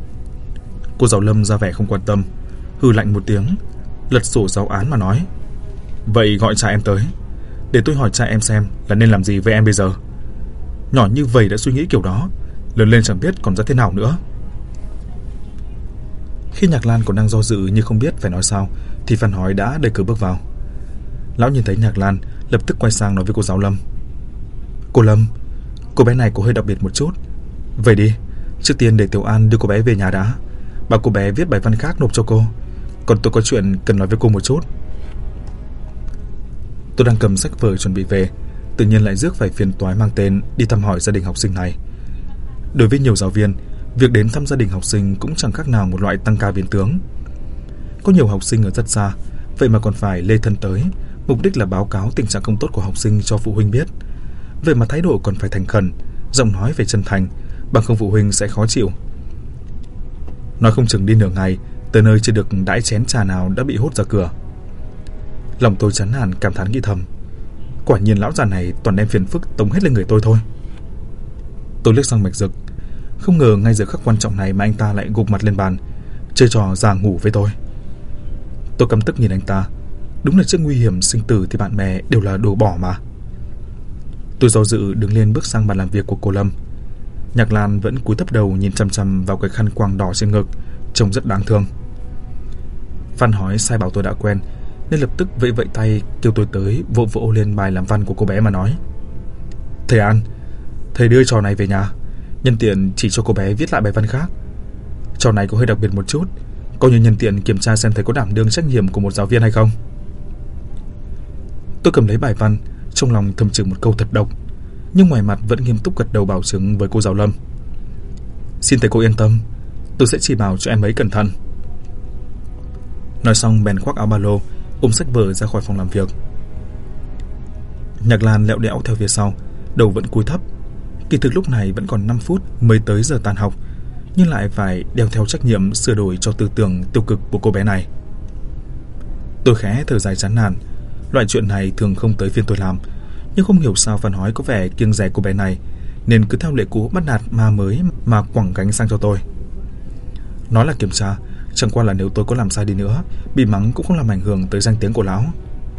Cô giáo Lâm ra vẻ không quan tâm, hừ lạnh một tiếng, lật sổ giáo án mà nói, vậy gọi cha em tới, để tôi hỏi cha em xem là nên làm gì với em bây giờ. Nhỏ như vậy đã suy nghĩ kiểu đó, lớn lên chẳng biết còn ra thế nào nữa. Khi Nhạc Lan còn đang do dự như không biết phải nói sao, thì Phan Hói đã đẩy cửa bước vào. Lão nhìn thấy Nhạc Lan, lập tức quay sang nói với cô giáo Lâm, cô Lâm, cô bé này có hơi đặc biệt một chút. Vậy đi, trước tiên để Tiểu An đưa cô bé về nhà đã, bảo cô bé viết bài văn khác nộp cho cô Còn tôi có chuyện cần nói với cô một chút. Tôi đang cầm sách vở chuẩn bị về, tự nhiên lại rước phải phiền toái mang tên đi thăm hỏi gia đình học sinh này. Đối với nhiều giáo viên, việc đến thăm gia đình học sinh cũng chẳng khác nào một loại tăng ca biến tướng. Có nhiều học sinh ở rất xa, vậy mà còn phải lê thân tới, mục đích là báo cáo tình trạng không tốt của học sinh cho phụ huynh biết. Vậy mà thái độ còn phải thành khẩn, giọng nói phải chân thành, bằng không phụ huynh sẽ khó chịu. Nói không chừng đi nửa ngày, tới nơi chưa được đãi chén trà nào đã bị hốt ra cửa. Lòng tôi chán nản cảm thán nghĩ thầm, quả nhiên lão già này toàn đem phiền phức tống hết lên người tôi thôi. Tôi liếc sang Mạch Dực, không ngờ ngay giờ khắc quan trọng này mà anh ta lại gục mặt lên bàn, chơi trò già ngủ với tôi. Tôi căm tức nhìn anh ta, đúng là trước nguy hiểm sinh tử thì bạn bè đều là đồ bỏ mà. Tôi do dự đứng lên bước sang bàn làm việc của cô Lâm. Nhạc Lan vẫn cúi thấp đầu nhìn chằm chằm vào cái khăn quàng đỏ trên ngực, trông rất đáng thương. Phan Hói sai bảo tôi đã quen nên lập tức vẫy vẫy tay kêu tôi tới vỗ vỗ lên bài làm văn của cô bé mà nói: "Thầy An, thầy đưa trò này về nhà, nhân tiện chỉ cho cô bé viết lại bài văn khác. Trò này có hơi đặc biệt một chút, coi như nhân tiện kiểm tra xem thầy có đảm đương trách nhiệm của một giáo viên hay không." Tôi cầm lấy bài văn, trong lòng thầm chửi một câu thật độc, nhưng ngoài mặt vẫn nghiêm túc gật đầu bảo chứng với cô giáo Lâm: "Xin thầy cô yên tâm, tôi sẽ chỉ bảo cho em ấy cẩn thận." Nói xong bèn khoác áo ba lô, ôm sách vở ra khỏi phòng làm việc. Nhạc Lan lẹo đẽo theo phía sau, đầu vẫn cúi thấp. Kỳ thực lúc này vẫn còn 5 phút mới tới giờ tan học, nhưng lại phải đeo theo trách nhiệm sửa đổi cho tư tưởng tiêu cực của cô bé này. Tôi khẽ thở dài chán nản. Loại chuyện này thường không tới phiên tôi làm, nhưng không hiểu sao Phan Hói có vẻ kiêng dè cô bé này, nên cứ theo lệ cũ bắt nạt ma mới mà quẳng gánh sang cho tôi. Nói là kiểm tra, chẳng qua là nếu tôi có làm sai đi nữa, bị mắng cũng không làm ảnh hưởng tới danh tiếng của lão.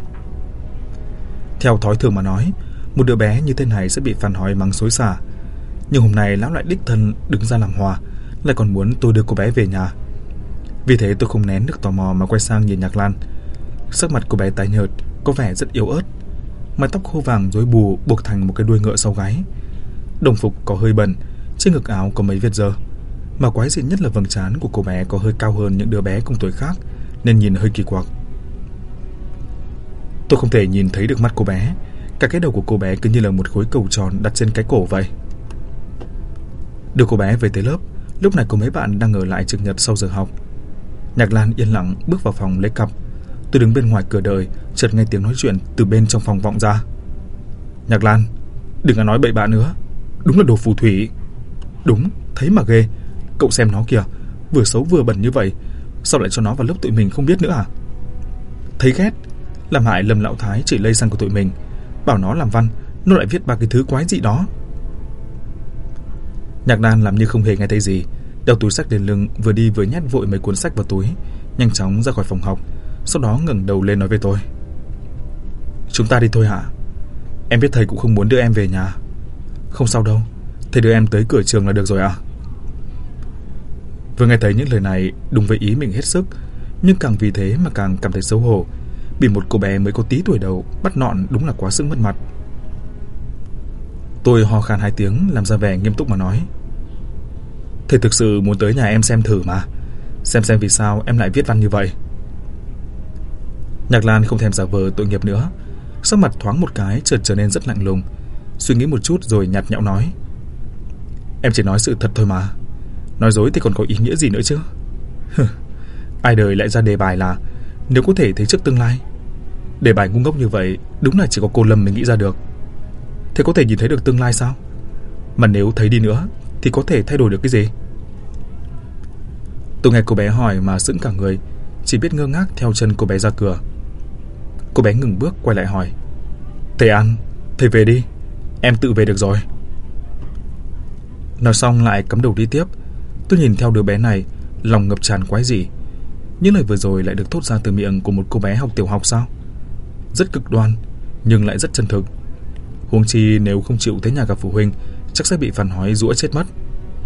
Theo thói thường mà nói, một đứa bé như thế này sẽ bị Phan Hói mắng xối xả, nhưng hôm nay lão lại đích thân đứng ra làm hòa, lại còn muốn tôi đưa cô bé về nhà. Vì thế tôi không nén được tò mò mà quay sang nhìn Nhạc Lan. Sắc mặt cô bé tái nhợt, có vẻ rất yếu ớt, mái tóc khô vàng rối bù buộc thành một cái đuôi ngựa sau gáy. Đồng phục có hơi bẩn, trên ngực áo có mấy vết dơ, mà quái dị nhất là vầng trán của cô bé có hơi cao hơn những đứa bé cùng tuổi khác, nên nhìn hơi kỳ quặc. Tôi không thể nhìn thấy được mắt cô bé, cả cái đầu của cô bé cứ như là một khối cầu tròn đặt trên cái cổ vậy. Đưa cô bé về tới lớp, lúc này có mấy bạn đang ở lại trực nhật sau giờ học. Nhạc Lan yên lặng bước vào phòng lấy cặp. Tôi đứng bên ngoài cửa đợi, chợt nghe tiếng nói chuyện từ bên trong phòng vọng ra. "Nhạc Lan, đừng có nói bậy bạ nữa, đúng là đồ phù thủy." "Đúng, thấy mà ghê, cậu xem nó kìa, vừa xấu vừa bẩn như vậy, sao lại cho nó vào lớp tụi mình không biết nữa à? Thấy ghét, làm hại Lâm lão thái chỉ lây sang của tụi mình, bảo nó làm văn, nó lại viết ba cái thứ quái dị đó." Nhạc Lan làm như không hề nghe thấy gì, đeo túi sách lên lưng, vừa đi vừa nhét vội mấy cuốn sách vào túi, nhanh chóng ra khỏi phòng học. Sau đó ngẩng đầu lên nói với tôi: "Chúng ta đi thôi hả? Em biết thầy cũng không muốn đưa em về nhà." "Không sao đâu, thầy đưa em tới cửa trường là được rồi à?" Vừa nghe thấy những lời này đúng với ý mình hết sức, nhưng càng vì thế mà càng cảm thấy xấu hổ. Bị một cô bé mới có tí tuổi đầu bắt nọn đúng là quá sức mất mặt. Tôi ho khan 2 tiếng làm ra vẻ nghiêm túc mà nói: "Thầy thực sự muốn tới nhà em xem thử mà, xem vì sao em lại viết văn như vậy." Nhạc Lan không thèm giả vờ tội nghiệp nữa, sắc mặt thoáng một cái chợt trở nên rất lạnh lùng, suy nghĩ một chút rồi nhạt nhẽo nói: "Em chỉ nói sự thật thôi mà, nói dối thì còn có ý nghĩa gì nữa chứ?" Ai đời lại ra đề bài là nếu có thể thấy trước tương lai. Đề bài ngu ngốc như vậy đúng là chỉ có cô Lâm mới nghĩ ra được. Thế có thể nhìn thấy được tương lai sao? Mà nếu thấy đi nữa thì có thể thay đổi được cái gì? Tôi nghe cô bé hỏi mà sững cả người, chỉ biết ngơ ngác theo chân cô bé ra cửa. Cô bé ngừng bước quay lại hỏi: "Thầy An, thầy về đi, em tự về được rồi." Nói xong lại cắm đầu đi tiếp. Tôi nhìn theo đứa bé này, lòng ngập tràn quái dị. Những lời vừa rồi lại được thốt ra từ miệng của một cô bé học tiểu học sao? Rất cực đoan, nhưng lại rất chân thực. Huống chi nếu không chịu tới nhà gặp phụ huynh, chắc sẽ bị Phan Hói giũa chết mất.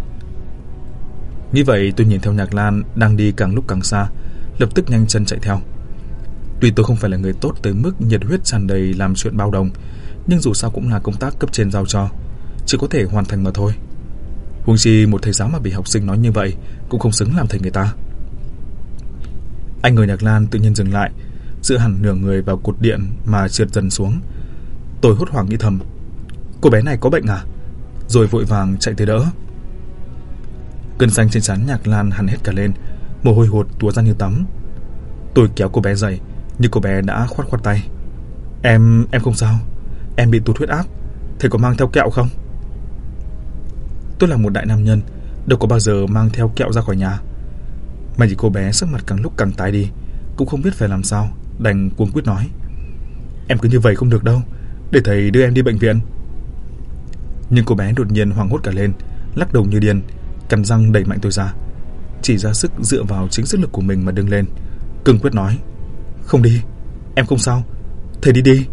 Nghĩ vậy tôi nhìn theo Nhạc Lan đang đi càng lúc càng xa, lập tức nhanh chân chạy theo. Tuy tôi không phải là người tốt tới mức nhiệt huyết tràn đầy làm chuyện bao đồng, nhưng dù sao cũng là công tác cấp trên giao cho, chỉ có thể hoàn thành mà thôi. Huống chi một thầy giáo mà bị học sinh nói như vậy cũng không xứng làm thầy người ta. Anh người Nhạc Lan tự nhiên dừng lại, dựa hẳn nửa người vào cột điện mà trượt dần xuống. Tôi hốt hoảng nghĩ thầm, cô bé này có bệnh à? Rồi vội vàng chạy tới đỡ. Cơn xanh trên trán Nhạc Lan hằn hết cả lên, mồ hôi hột túa ra như tắm. Tôi kéo cô bé dậy, nhưng cô bé đã khoát khoát tay. Em không sao, em bị tụt huyết áp. Thầy có mang theo kẹo không? Tôi là một đại nam nhân, đâu có bao giờ mang theo kẹo ra khỏi nhà. Mà nhìn cô bé sắc mặt càng lúc càng tái đi, cũng không biết phải làm sao, đành cuống quýt nói, em cứ như vậy không được đâu, để thầy đưa em đi bệnh viện. Nhưng cô bé đột nhiên hoảng hốt cả lên, lắc đầu như điên, cắn răng đẩy mạnh tôi ra, chỉ ra sức dựa vào chính sức lực của mình mà đứng lên, cương quyết nói, không đi, em không sao, thầy đi đi.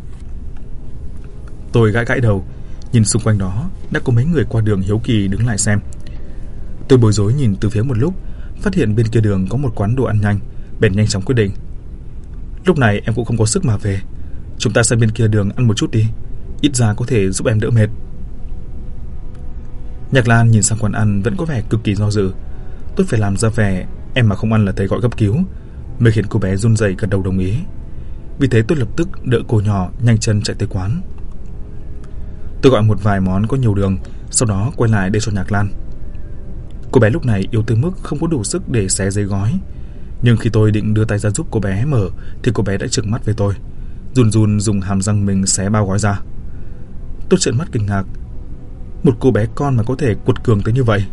Tôi gãi gãi đầu, nhìn xung quanh đó đã có mấy người qua đường hiếu kỳ đứng lại xem. Tôi bối rối nhìn từ phía một lúc, phát hiện bên kia đường có một quán đồ ăn nhanh, bèn nhanh chóng quyết định, lúc này em cũng không có sức mà về, chúng ta sang bên kia đường ăn một chút đi, ít ra có thể giúp em đỡ mệt. Nhạc Lan nhìn sang quán ăn vẫn có vẻ cực kỳ do dự. Tôi phải làm ra vẻ em mà không ăn là thầy gọi cấp cứu, mới khiến cô bé run rẩy gật đầu đồng ý. Vì thế tôi lập tức đỡ cô nhỏ nhanh chân chạy tới quán. Tôi gọi một vài món có nhiều đường, sau đó quay lại để cho Nhạc Lan. Cô bé lúc này yếu tới mức không có đủ sức để xé giấy gói, nhưng khi tôi định đưa tay ra giúp cô bé mở thì cô bé đã trừng mắt với tôi, run run dùng hàm răng mình xé bao gói ra. Tôi trợn mắt kinh ngạc, một cô bé con mà có thể quật cường tới như vậy.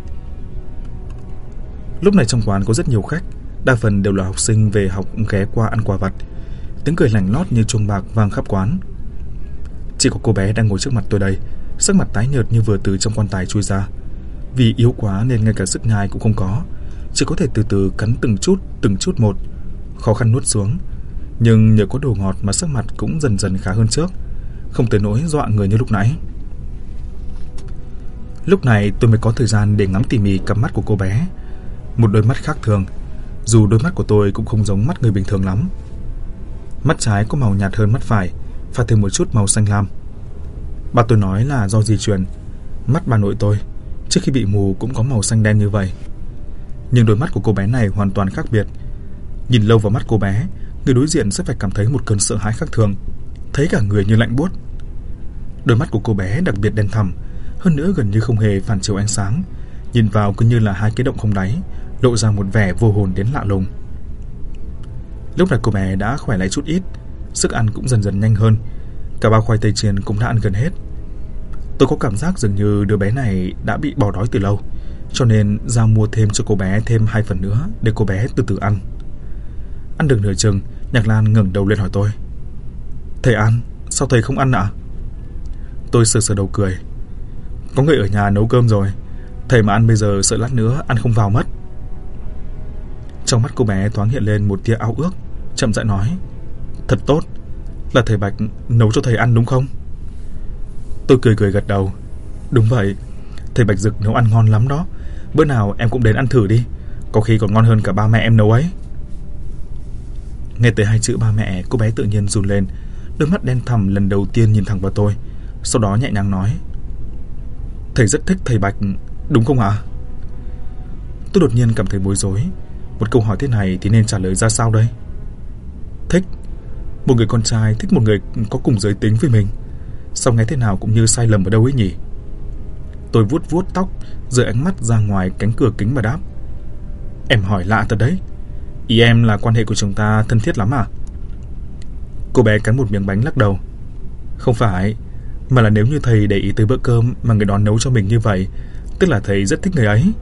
Lúc này trong quán có rất nhiều khách, đa phần đều là học sinh về học ghé qua ăn quà vặt. Tiếng cười lành lót như chuông bạc vang khắp quán. Chỉ có cô bé đang ngồi trước mặt tôi đây, sắc mặt tái nhợt như vừa từ trong quan tài chui ra. Vì yếu quá nên ngay cả sức nhai cũng không có, chỉ có thể từ từ cắn từng chút một, khó khăn nuốt xuống. Nhưng nhờ có đồ ngọt mà sắc mặt cũng dần dần khá hơn trước, không tới nỗi dọa người như lúc nãy. Lúc này tôi mới có thời gian để ngắm tỉ mỉ cặp mắt của cô bé. Một đôi mắt khác thường, dù đôi mắt của tôi cũng không giống mắt người bình thường lắm. Mắt trái có màu nhạt hơn mắt phải, pha thêm một chút màu xanh lam. Bà tôi nói là do di truyền. Mắt bà nội tôi trước khi bị mù cũng có màu xanh đen như vậy. Nhưng đôi mắt của cô bé này hoàn toàn khác biệt. Nhìn lâu vào mắt cô bé, người đối diện sẽ phải cảm thấy một cơn sợ hãi khác thường, thấy cả người như lạnh buốt. Đôi mắt của cô bé đặc biệt đen thẳm, hơn nữa gần như không hề phản chiếu ánh sáng, nhìn vào cứ như là hai cái động không đáy, lộ ra một vẻ vô hồn đến lạ lùng. Lúc này cô bé đã khỏe lại chút ít, sức ăn cũng dần dần nhanh hơn, cả bao khoai tây chiên cũng đã ăn gần hết. Tôi có cảm giác dường như đứa bé này đã bị bỏ đói từ lâu, cho nên ra mua thêm cho cô bé thêm 2 phần nữa để cô bé từ từ ăn. Ăn được nửa chừng, Nhạc Lan ngẩng đầu lên hỏi tôi, thầy ăn, sao thầy không ăn ạ? Tôi sờ sờ đầu cười, có người ở nhà nấu cơm rồi, thầy mà ăn bây giờ sợ lát nữa ăn không vào mất. Trong mắt cô bé thoáng hiện lên một tia ao ước, chậm rãi nói, thật tốt, là thầy Bạch nấu cho thầy ăn đúng không? Tôi cười cười gật đầu, đúng vậy, thầy Bạch Dực nấu ăn ngon lắm đó, bữa nào em cũng đến ăn thử đi, có khi còn ngon hơn cả ba mẹ em nấu ấy. Nghe tới 2 chữ ba mẹ, cô bé tự nhiên run lên, đôi mắt đen thẳm lần đầu tiên nhìn thẳng vào tôi, sau đó nhẹ nhàng nói, thầy rất thích thầy Bạch, đúng không ạ? Tôi đột nhiên cảm thấy bối rối, một câu hỏi thế này thì nên trả lời ra sao đây? Thích? Một người con trai thích một người có cùng giới tính với mình, sao nghe thế nào cũng như sai lầm ở đâu ấy nhỉ? Tôi vuốt vuốt tóc, rời ánh mắt ra ngoài cánh cửa kính mà đáp, em hỏi lạ thật đấy, ý em là quan hệ của chúng ta thân thiết lắm à? Cô bé cắn một miếng bánh lắc đầu, không phải, mà là nếu như thầy để ý tới bữa cơm mà người đó nấu cho mình như vậy, tức là thầy rất thích người ấy.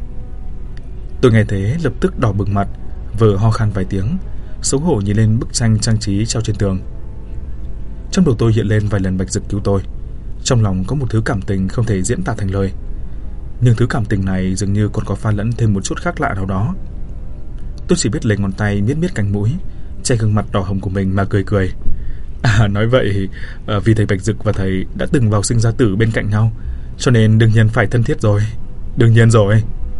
Tôi nghe thế lập tức đỏ bừng mặt, vờ ho khan vài tiếng, xấu hổ nhìn lên bức tranh trang trí treo trên tường. Trong đầu tôi hiện lên vài lần Bạch Dực cứu tôi, trong lòng có một thứ cảm tình không thể diễn tả thành lời. Nhưng thứ cảm tình này dường như còn có pha lẫn thêm một chút khác lạ nào đó. Tôi chỉ biết lấy ngón tay miết miết cánh mũi, che gương mặt đỏ hồng của mình mà cười cười. Nói vậy vì thầy Bạch Dực và thầy đã từng vào sinh ra tử bên cạnh nhau, cho nên đương nhiên phải thân thiết rồi. Đương nhiên rồi.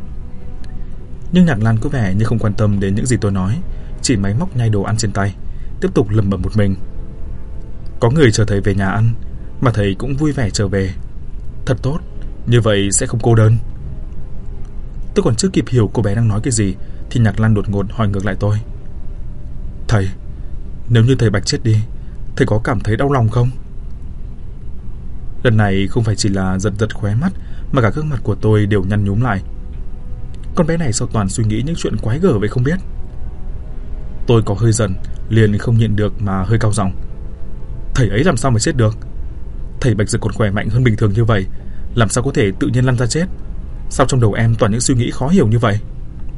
Nhưng Nhạc Lan có vẻ như không quan tâm đến những gì tôi nói, chỉ máy móc nhai đồ ăn trên tay, tiếp tục lẩm bẩm một mình, có người chờ thầy về nhà ăn, mà thầy cũng vui vẻ trở về, thật tốt, như vậy sẽ không cô đơn. Tôi còn chưa kịp hiểu cô bé đang nói cái gì thì Nhạc Lan đột ngột hỏi ngược lại tôi: "Thầy, nếu như thầy Bạch chết đi, thầy có cảm thấy đau lòng không?" Lần này không phải chỉ là giật giật khóe mắt, mà cả gương mặt của tôi đều nhăn nhúm lại. Con bé này sao toàn suy nghĩ những chuyện quái gở vậy không biết. Tôi có hơi giận, liền không nhịn được mà hơi cau giọng: "Thầy ấy làm sao mà chết được? Thầy Bạch Dực còn khỏe mạnh hơn bình thường như vậy, làm sao có thể tự nhiên lăn ra chết? Sao trong đầu em toàn những suy nghĩ khó hiểu như vậy?"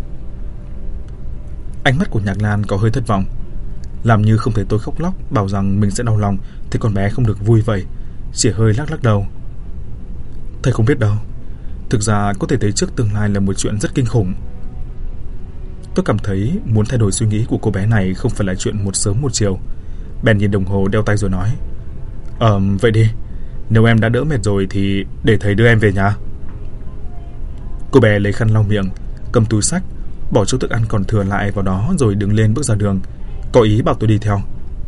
Ánh mắt của Nhạc Lan có hơi thất vọng, làm như không thấy tôi khóc lóc bảo rằng mình sẽ đau lòng thì con bé không được vui vậy, chỉ hơi lắc lắc đầu: "Thầy không biết đâu, thực ra có thể thấy trước tương lai là một chuyện rất kinh khủng." Tôi cảm thấy muốn thay đổi suy nghĩ của cô bé này không phải là chuyện một sớm một chiều, bèn nhìn đồng hồ đeo tay rồi nói: Vậy đi, nếu em đã đỡ mệt rồi thì để thầy đưa em về nhà." Cô bé lấy khăn lau miệng, cầm túi xách, bỏ chỗ thức ăn còn thừa lại vào đó rồi đứng lên bước ra đường, có ý bảo tôi đi theo.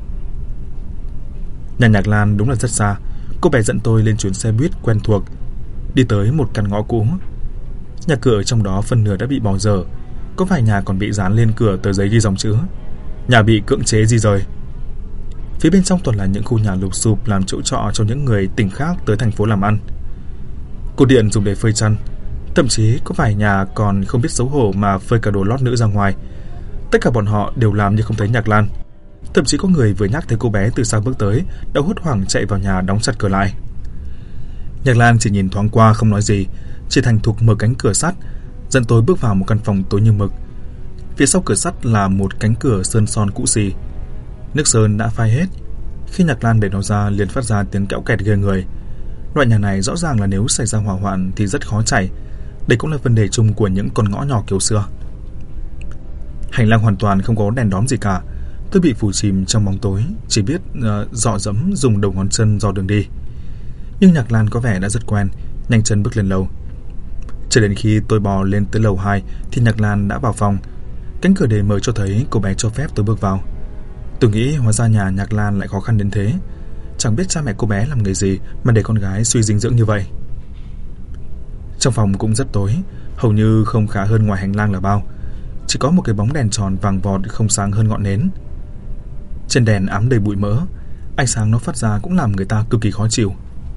Nhà Nhạc Lan đúng là rất xa. Cô bé dẫn tôi lên chuyến xe buýt quen thuộc, đi tới một căn ngõ cũ. Nhà cửa ở trong đó phần nửa đã bị bỏ dở, có vài nhà còn bị dán lên cửa tờ giấy ghi dòng chữ: "Nhà bị cưỡng chế di rời." Phía bên trong toàn là những khu nhà lụp xụp làm chỗ trọ cho những người tỉnh khác tới thành phố làm ăn. Cột điện dùng để phơi chăn, thậm chí có vài nhà còn không biết xấu hổ mà phơi cả đồ lót nữ ra ngoài. Tất cả bọn họ đều làm như không thấy Nhạc Lan. Thậm chí có người vừa nhắc thấy cô bé từ xa bước tới đã hốt hoảng chạy vào nhà đóng chặt cửa lại. Nhạc Lan chỉ nhìn thoáng qua không nói gì, chỉ thành thục mở cánh cửa sắt, dẫn tôi bước vào một căn phòng tối như mực. Phía sau cửa sắt là một cánh cửa sơn son cũ xì. Nước sơn đã phai hết. Khi Nhạc Lan để nó ra liền phát ra tiếng kẽo kẹt ghê người. Loại nhà này rõ ràng là nếu xảy ra hỏa hoạn thì rất khó chạy. Đây cũng là vấn đề chung của những con ngõ nhỏ kiểu xưa. Hành lang hoàn toàn không có đèn đóm gì cả. Tôi bị phủ chìm trong bóng tối, chỉ biết dọ dẫm dùng đầu ngón chân dò đường đi. Nhưng Nhạc Lan có vẻ đã rất quen, nhanh chân bước lên lầu. Cho đến khi tôi bò lên tới lầu 2 thì Nhạc Lan đã vào phòng. Cánh cửa để mở cho thấy cô bé cho phép tôi bước vào. Tôi nghĩ hóa ra nhà Nhạc Lan lại khó khăn đến thế. Chẳng biết cha mẹ cô bé làm nghề gì mà để con gái suy dinh dưỡng như vậy. Trong phòng cũng rất tối, hầu như không khá hơn ngoài hành lang là bao. Chỉ có một cái bóng đèn tròn vàng vọt không sáng hơn ngọn nến. Trên đèn ám đầy bụi mỡ, ánh sáng nó phát ra cũng làm người ta cực kỳ khó chịu.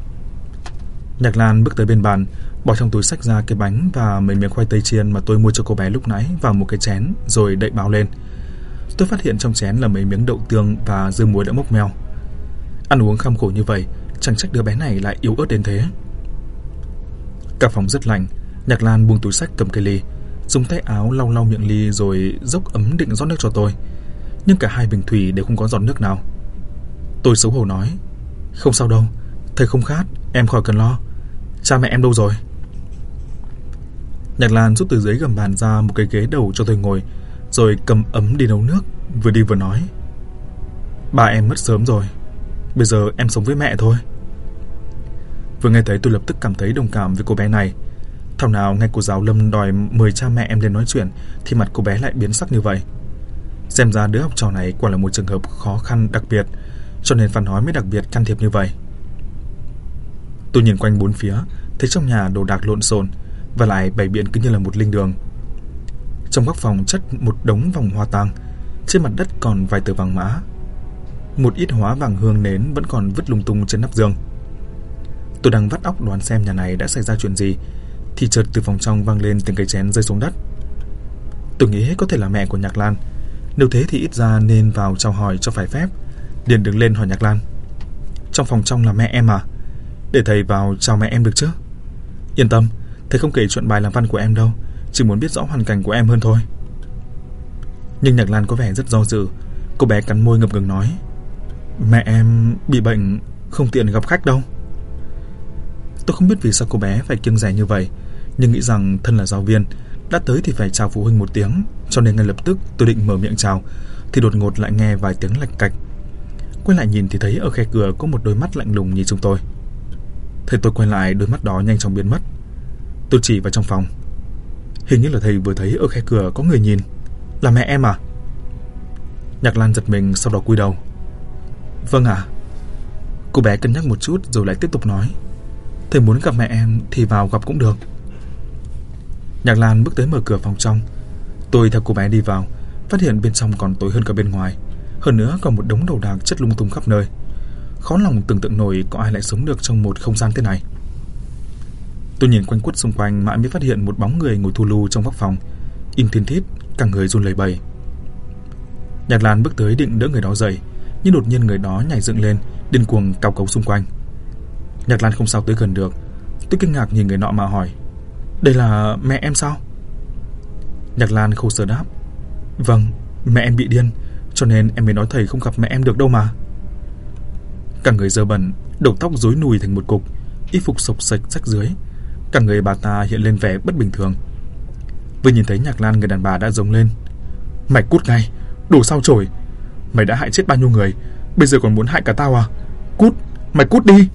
Nhạc Lan bước tới bên bàn, bỏ trong túi xách ra cái bánh và mấy miếng khoai tây chiên mà tôi mua cho cô bé lúc nãy vào một cái chén rồi đậy báo lên. Tôi phát hiện trong chén là mấy miếng đậu tương và dưa muối đã mốc meo. Ăn uống kham khổ như vậy, chẳng trách đứa bé này lại yếu ớt đến thế. Cả phòng rất lạnh. Nhạc Lan buông túi xách cầm cái ly, dùng tay áo lau lau miệng ly rồi dốc ấm định rót nước cho tôi. Nhưng cả hai bình thủy đều không có giọt nước nào. Tôi xấu hổ nói: "Không sao đâu, thầy không khát, em khỏi cần lo. Cha mẹ em đâu rồi?" Nhạc Lan rút từ dưới gầm bàn ra một cái ghế đầu cho tôi ngồi, rồi cầm ấm đi nấu nước, vừa đi vừa nói: "Ba em mất sớm rồi, bây giờ em sống với mẹ thôi." Vừa nghe thấy tôi lập tức cảm thấy đồng cảm với cô bé này. Thảo nào nghe cô giáo Lâm đòi mời cha mẹ em lên nói chuyện thì mặt cô bé lại biến sắc như vậy. Xem ra đứa học trò này quả là một trường hợp khó khăn đặc biệt, cho nên Phan Nói mới đặc biệt can thiệp như vậy. Tôi nhìn quanh bốn phía, thấy trong nhà đồ đạc lộn xộn và lại bày biện cứ như là một linh đường. Trong góc phòng chất một đống vòng hoa tang, trên mặt đất còn vài tờ vàng mã. Một ít hóa vàng hương nến vẫn còn vứt lung tung trên nắp giường. Tôi đang vắt óc đoán xem nhà này đã xảy ra chuyện gì thì chợt từ phòng trong vang lên tiếng cái chén rơi xuống đất. Tôi nghĩ có thể là mẹ của Nhạc Lan. Nếu thế thì ít ra nên vào chào hỏi cho phải phép. Liền đứng lên hỏi Nhạc Lan: "Trong phòng trong là mẹ em à? Để thầy vào chào mẹ em được chứ?" "Yên tâm, thầy không kể chuyện bài làm văn của em đâu, chỉ muốn biết rõ hoàn cảnh của em hơn thôi." Nhưng Nhạc Lan có vẻ rất do dự. Cô bé cắn môi ngập ngừng nói: "Mẹ em bị bệnh, không tiện gặp khách đâu." Tôi không biết vì sao cô bé phải kiêng dè như vậy, nhưng nghĩ rằng thân là giáo viên, đã tới thì phải chào phụ huynh một tiếng, cho nên ngay lập tức tôi định mở miệng chào thì đột ngột lại nghe vài tiếng lạch cạch. Quay lại nhìn thì thấy ở khe cửa có một đôi mắt lạnh lùng nhìn chúng tôi. Thấy tôi quay lại, đôi mắt đó nhanh chóng biến mất. Tôi chỉ vào trong phòng. Hình như là thầy vừa thấy ở khe cửa có người nhìn. Là mẹ em à? Nhạc Lan giật mình, sau đó cúi đầu. "Vâng ạ." Cô bé cân nhắc một chút rồi lại tiếp tục nói: "Thầy muốn gặp mẹ em thì vào gặp cũng được." Nhạc Lan bước tới mở cửa phòng trong. Tôi theo cô bé đi vào, phát hiện bên trong còn tối hơn cả bên ngoài. Hơn nữa còn một đống đồ đạc chất lung tung khắp nơi. Khó lòng tưởng tượng nổi có ai lại sống được trong một không gian thế này. Tôi nhìn quanh quất xung quanh mãi mới phát hiện một bóng người ngồi thu lu trong góc phòng, im thiên thít, cả người run lẩy bẩy. Nhạc Lan bước tới định đỡ người đó dậy, nhưng đột nhiên người đó nhảy dựng lên, điên cuồng cào cấu xung quanh. Nhạc Lan không sao tới gần được. Tôi kinh ngạc nhìn người nọ mà hỏi: "Đây là mẹ em sao?" Nhạc Lan khô sở đáp: "Vâng, mẹ em bị điên, cho nên em mới nói thầy không gặp mẹ em được đâu mà." Cả người dơ bẩn, đầu tóc rối nùi thành một cục, y phục xộc xệch rách rưới, cả người bà ta hiện lên vẻ bất bình thường. Vừa nhìn thấy Nhạc Lan, người đàn bà đã giống lên: "Mày cút ngay, đồ sao chổi! Mày đã hại chết bao nhiêu người, bây giờ còn muốn hại cả tao à? Cút, mày cút đi!"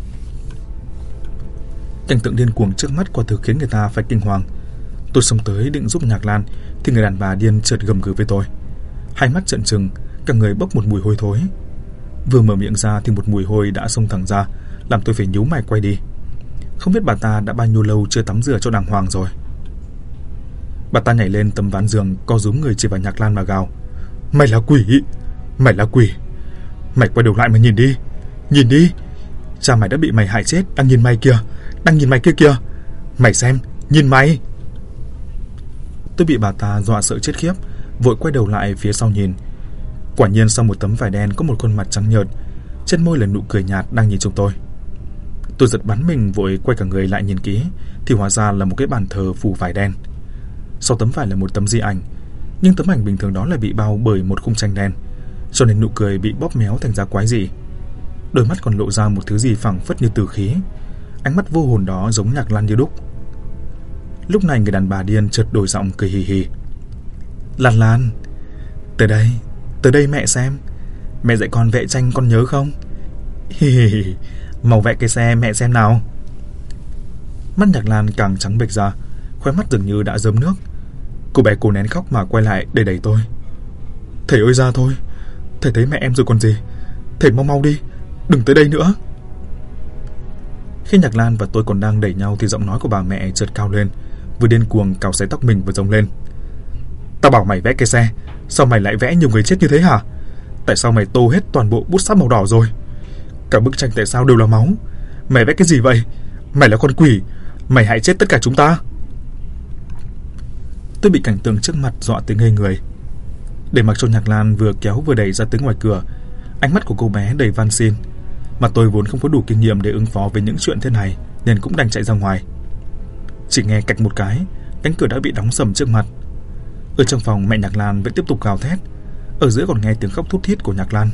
Cảnh tượng điên cuồng trước mắt quả thực khiến người ta phải kinh hoàng. Tôi xông tới định giúp Nhạc Lan thì người đàn bà điên chợt gầm gừ với tôi, hai mắt trợn trừng, cả người bốc một mùi hôi thối. Vừa mở miệng ra thì một mùi hôi đã xông thẳng ra, làm tôi phải nhíu mày quay đi. Không biết bà ta đã bao nhiêu lâu chưa tắm rửa cho đàng hoàng rồi. Bà ta nhảy lên tấm ván giường, co rúm người chỉ vào Nhạc Lan mà gào: "Mày là quỷ! Mày là quỷ! Mày quay đầu lại mà nhìn đi! Nhìn đi! Cha mày đã bị mày hại chết, đang nhìn mày kìa! Đang nhìn mày kia kìa! Mày xem, nhìn mày!" Tôi bị bà ta dọa sợ chết khiếp, vội quay đầu lại phía sau nhìn. Quả nhiên sau một tấm vải đen có một khuôn mặt trắng nhợt, trên môi là nụ cười nhạt đang nhìn chúng tôi. Tôi giật bắn mình vội quay cả người lại nhìn kỹ thì hóa ra là một cái bàn thờ phủ vải đen. Sau tấm vải là một tấm di ảnh, nhưng tấm ảnh bình thường đó lại bị bao bởi một khung tranh đen, cho nên nụ cười bị bóp méo thành ra quái dị. Đôi mắt còn lộ ra một thứ gì phảng phất như tử khí. Ánh mắt vô hồn đó giống Nhạc Lan như đúc. Lúc này người đàn bà điên chợt đổi giọng cười hì hì: "Lan Lan, tới đây mẹ xem. Mẹ dạy con vẽ tranh con nhớ không? Hì hì hì, mau vẽ cái xe mẹ xem nào." Mắt Nhạc Lan càng trắng bệch ra, khóe mắt dường như đã rớm nước. Cô bé cố nén khóc mà quay lại để đẩy tôi: "Thầy ơi ra thôi, thầy thấy mẹ em rồi còn gì. Thầy mau mau đi, đừng tới đây nữa." Khi Nhạc Lan và tôi còn đang đẩy nhau thì giọng nói của bà mẹ chợt cao lên, vừa điên cuồng cào xé tóc mình vừa rống lên: "Tao bảo mày vẽ cái xe, sao mày lại vẽ nhiều người chết như thế hả? Tại sao mày tô hết toàn bộ bút sáp màu đỏ rồi? Cả bức tranh tại sao đều là máu? Mày vẽ cái gì vậy? Mày là con quỷ, mày hại chết tất cả chúng ta." Tôi bị cảnh tượng trước mặt dọa tới ngây người. Để mặc cho Nhạc Lan vừa kéo vừa đẩy ra tới ngoài cửa, ánh mắt của cô bé đầy van xin, mà tôi vốn không có đủ kinh nghiệm để ứng phó với những chuyện thế này nên cũng đành chạy ra ngoài. Chỉ nghe cạch một cái, cánh cửa đã bị đóng sầm trước mặt. Ở trong phòng mẹ Nhạc Lan vẫn tiếp tục gào thét, ở giữa còn nghe tiếng khóc thút thít của Nhạc Lan.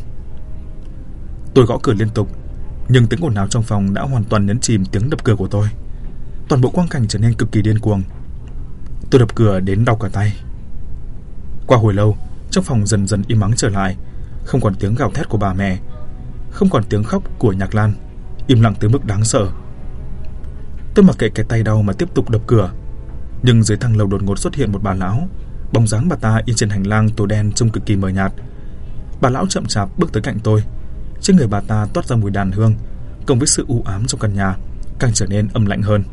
Tôi gõ cửa liên tục, nhưng tiếng ồn ào trong phòng đã hoàn toàn nhấn chìm tiếng đập cửa của tôi. Toàn bộ quang cảnh trở nên cực kỳ điên cuồng. Tôi đập cửa đến đau cả tay. Qua hồi lâu, trong phòng dần dần im ắng trở lại, không còn tiếng gào thét của bà mẹ, không còn tiếng khóc của Nhạc Lan, im lặng tới mức đáng sợ. Tôi mặc kệ cái tay đau mà tiếp tục đập cửa, nhưng dưới thang lầu đột ngột xuất hiện một bà lão. Bóng dáng bà ta in trên hành lang tối đen trông cực kỳ mờ nhạt. Bà lão chậm chạp bước tới cạnh tôi. Trên người bà ta toát ra mùi đàn hương, cộng với sự u ám trong căn nhà càng trở nên âm lạnh hơn.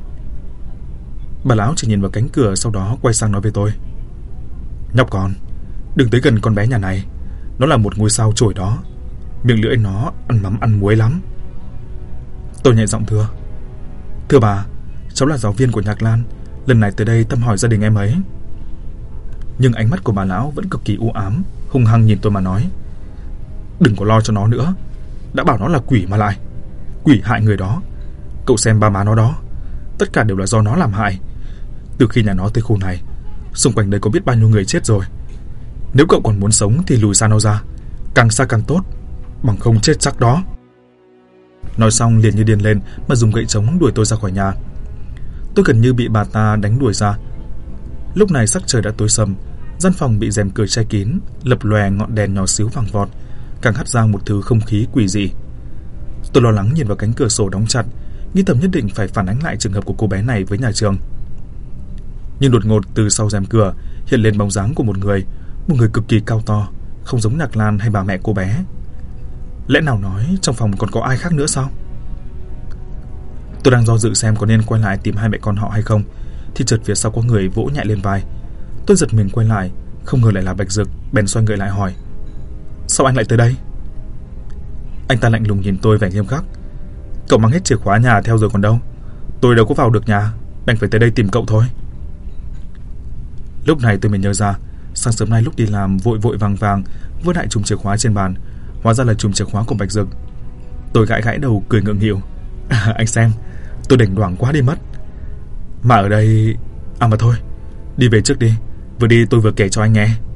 Bà lão chỉ nhìn vào cánh cửa, sau đó quay sang nói với tôi: "Nhóc con, đừng tới gần con bé nhà này. Nó là một ngôi sao chổi đó. Miệng lưỡi nó ăn mắm ăn muối lắm." Tôi nhẹ giọng thưa: "Thưa bà, cháu là giáo viên của Nhạc Lan, lần này tới đây thăm hỏi gia đình em ấy." Nhưng ánh mắt của bà lão vẫn cực kỳ u ám, hung hăng nhìn tôi mà nói: "Đừng có lo cho nó nữa. Đã bảo nó là quỷ mà lại. Quỷ hại người đó. Cậu xem ba má nó đó, tất cả đều là do nó làm hại. Từ khi nhà nó tới khu này, xung quanh đây có biết bao nhiêu người chết rồi. Nếu cậu còn muốn sống thì lùi xa nó ra, càng xa càng tốt, bằng không chết chắc đó." Nói xong liền như điên lên mà dùng gậy trống đuổi tôi ra khỏi nhà. Tôi gần như bị bà ta đánh đuổi ra. Lúc này sắc trời đã tối sầm, gian phòng bị rèm cửa che kín, lập lòe ngọn đèn nhỏ xíu vàng vọt, càng hắt ra một thứ không khí quỷ dị. Tôi lo lắng nhìn vào cánh cửa sổ đóng chặt, nghĩ thầm nhất định phải phản ánh lại trường hợp của cô bé này với nhà trường. Nhưng đột ngột từ sau rèm cửa hiện lên bóng dáng của một người cực kỳ cao to, không giống Nhạc Lan hay bà mẹ cô bé. Lẽ nào nói trong phòng còn có ai khác nữa sao? Tôi đang do dự xem có nên quay lại tìm hai mẹ con họ hay không, thì chợt phía sau có người vỗ nhẹ lên vai. Tôi giật mình quay lại, Không ngờ lại là Bạch Dực, bèn xoay người lại hỏi: Sao anh lại tới đây? Anh ta lạnh lùng nhìn tôi vẻ nghiêm khắc: Cậu mang hết chìa khóa nhà theo rồi còn đâu. Tôi đâu có vào được nhà, đành phải tới đây tìm cậu thôi. Lúc này tôi mới nhớ ra, sáng sớm nay lúc đi làm vội vội vàng vàng vứt lại chùm chìa khóa trên bàn, hóa ra là chùm chìa khóa của Bạch Dực. Tôi gãi gãi đầu cười ngượng nghịu: Anh xem, tôi đành đoảng quá đi mất. Mà ở đây... mà thôi, đi về trước đi, vừa đi tôi vừa kể cho anh nghe.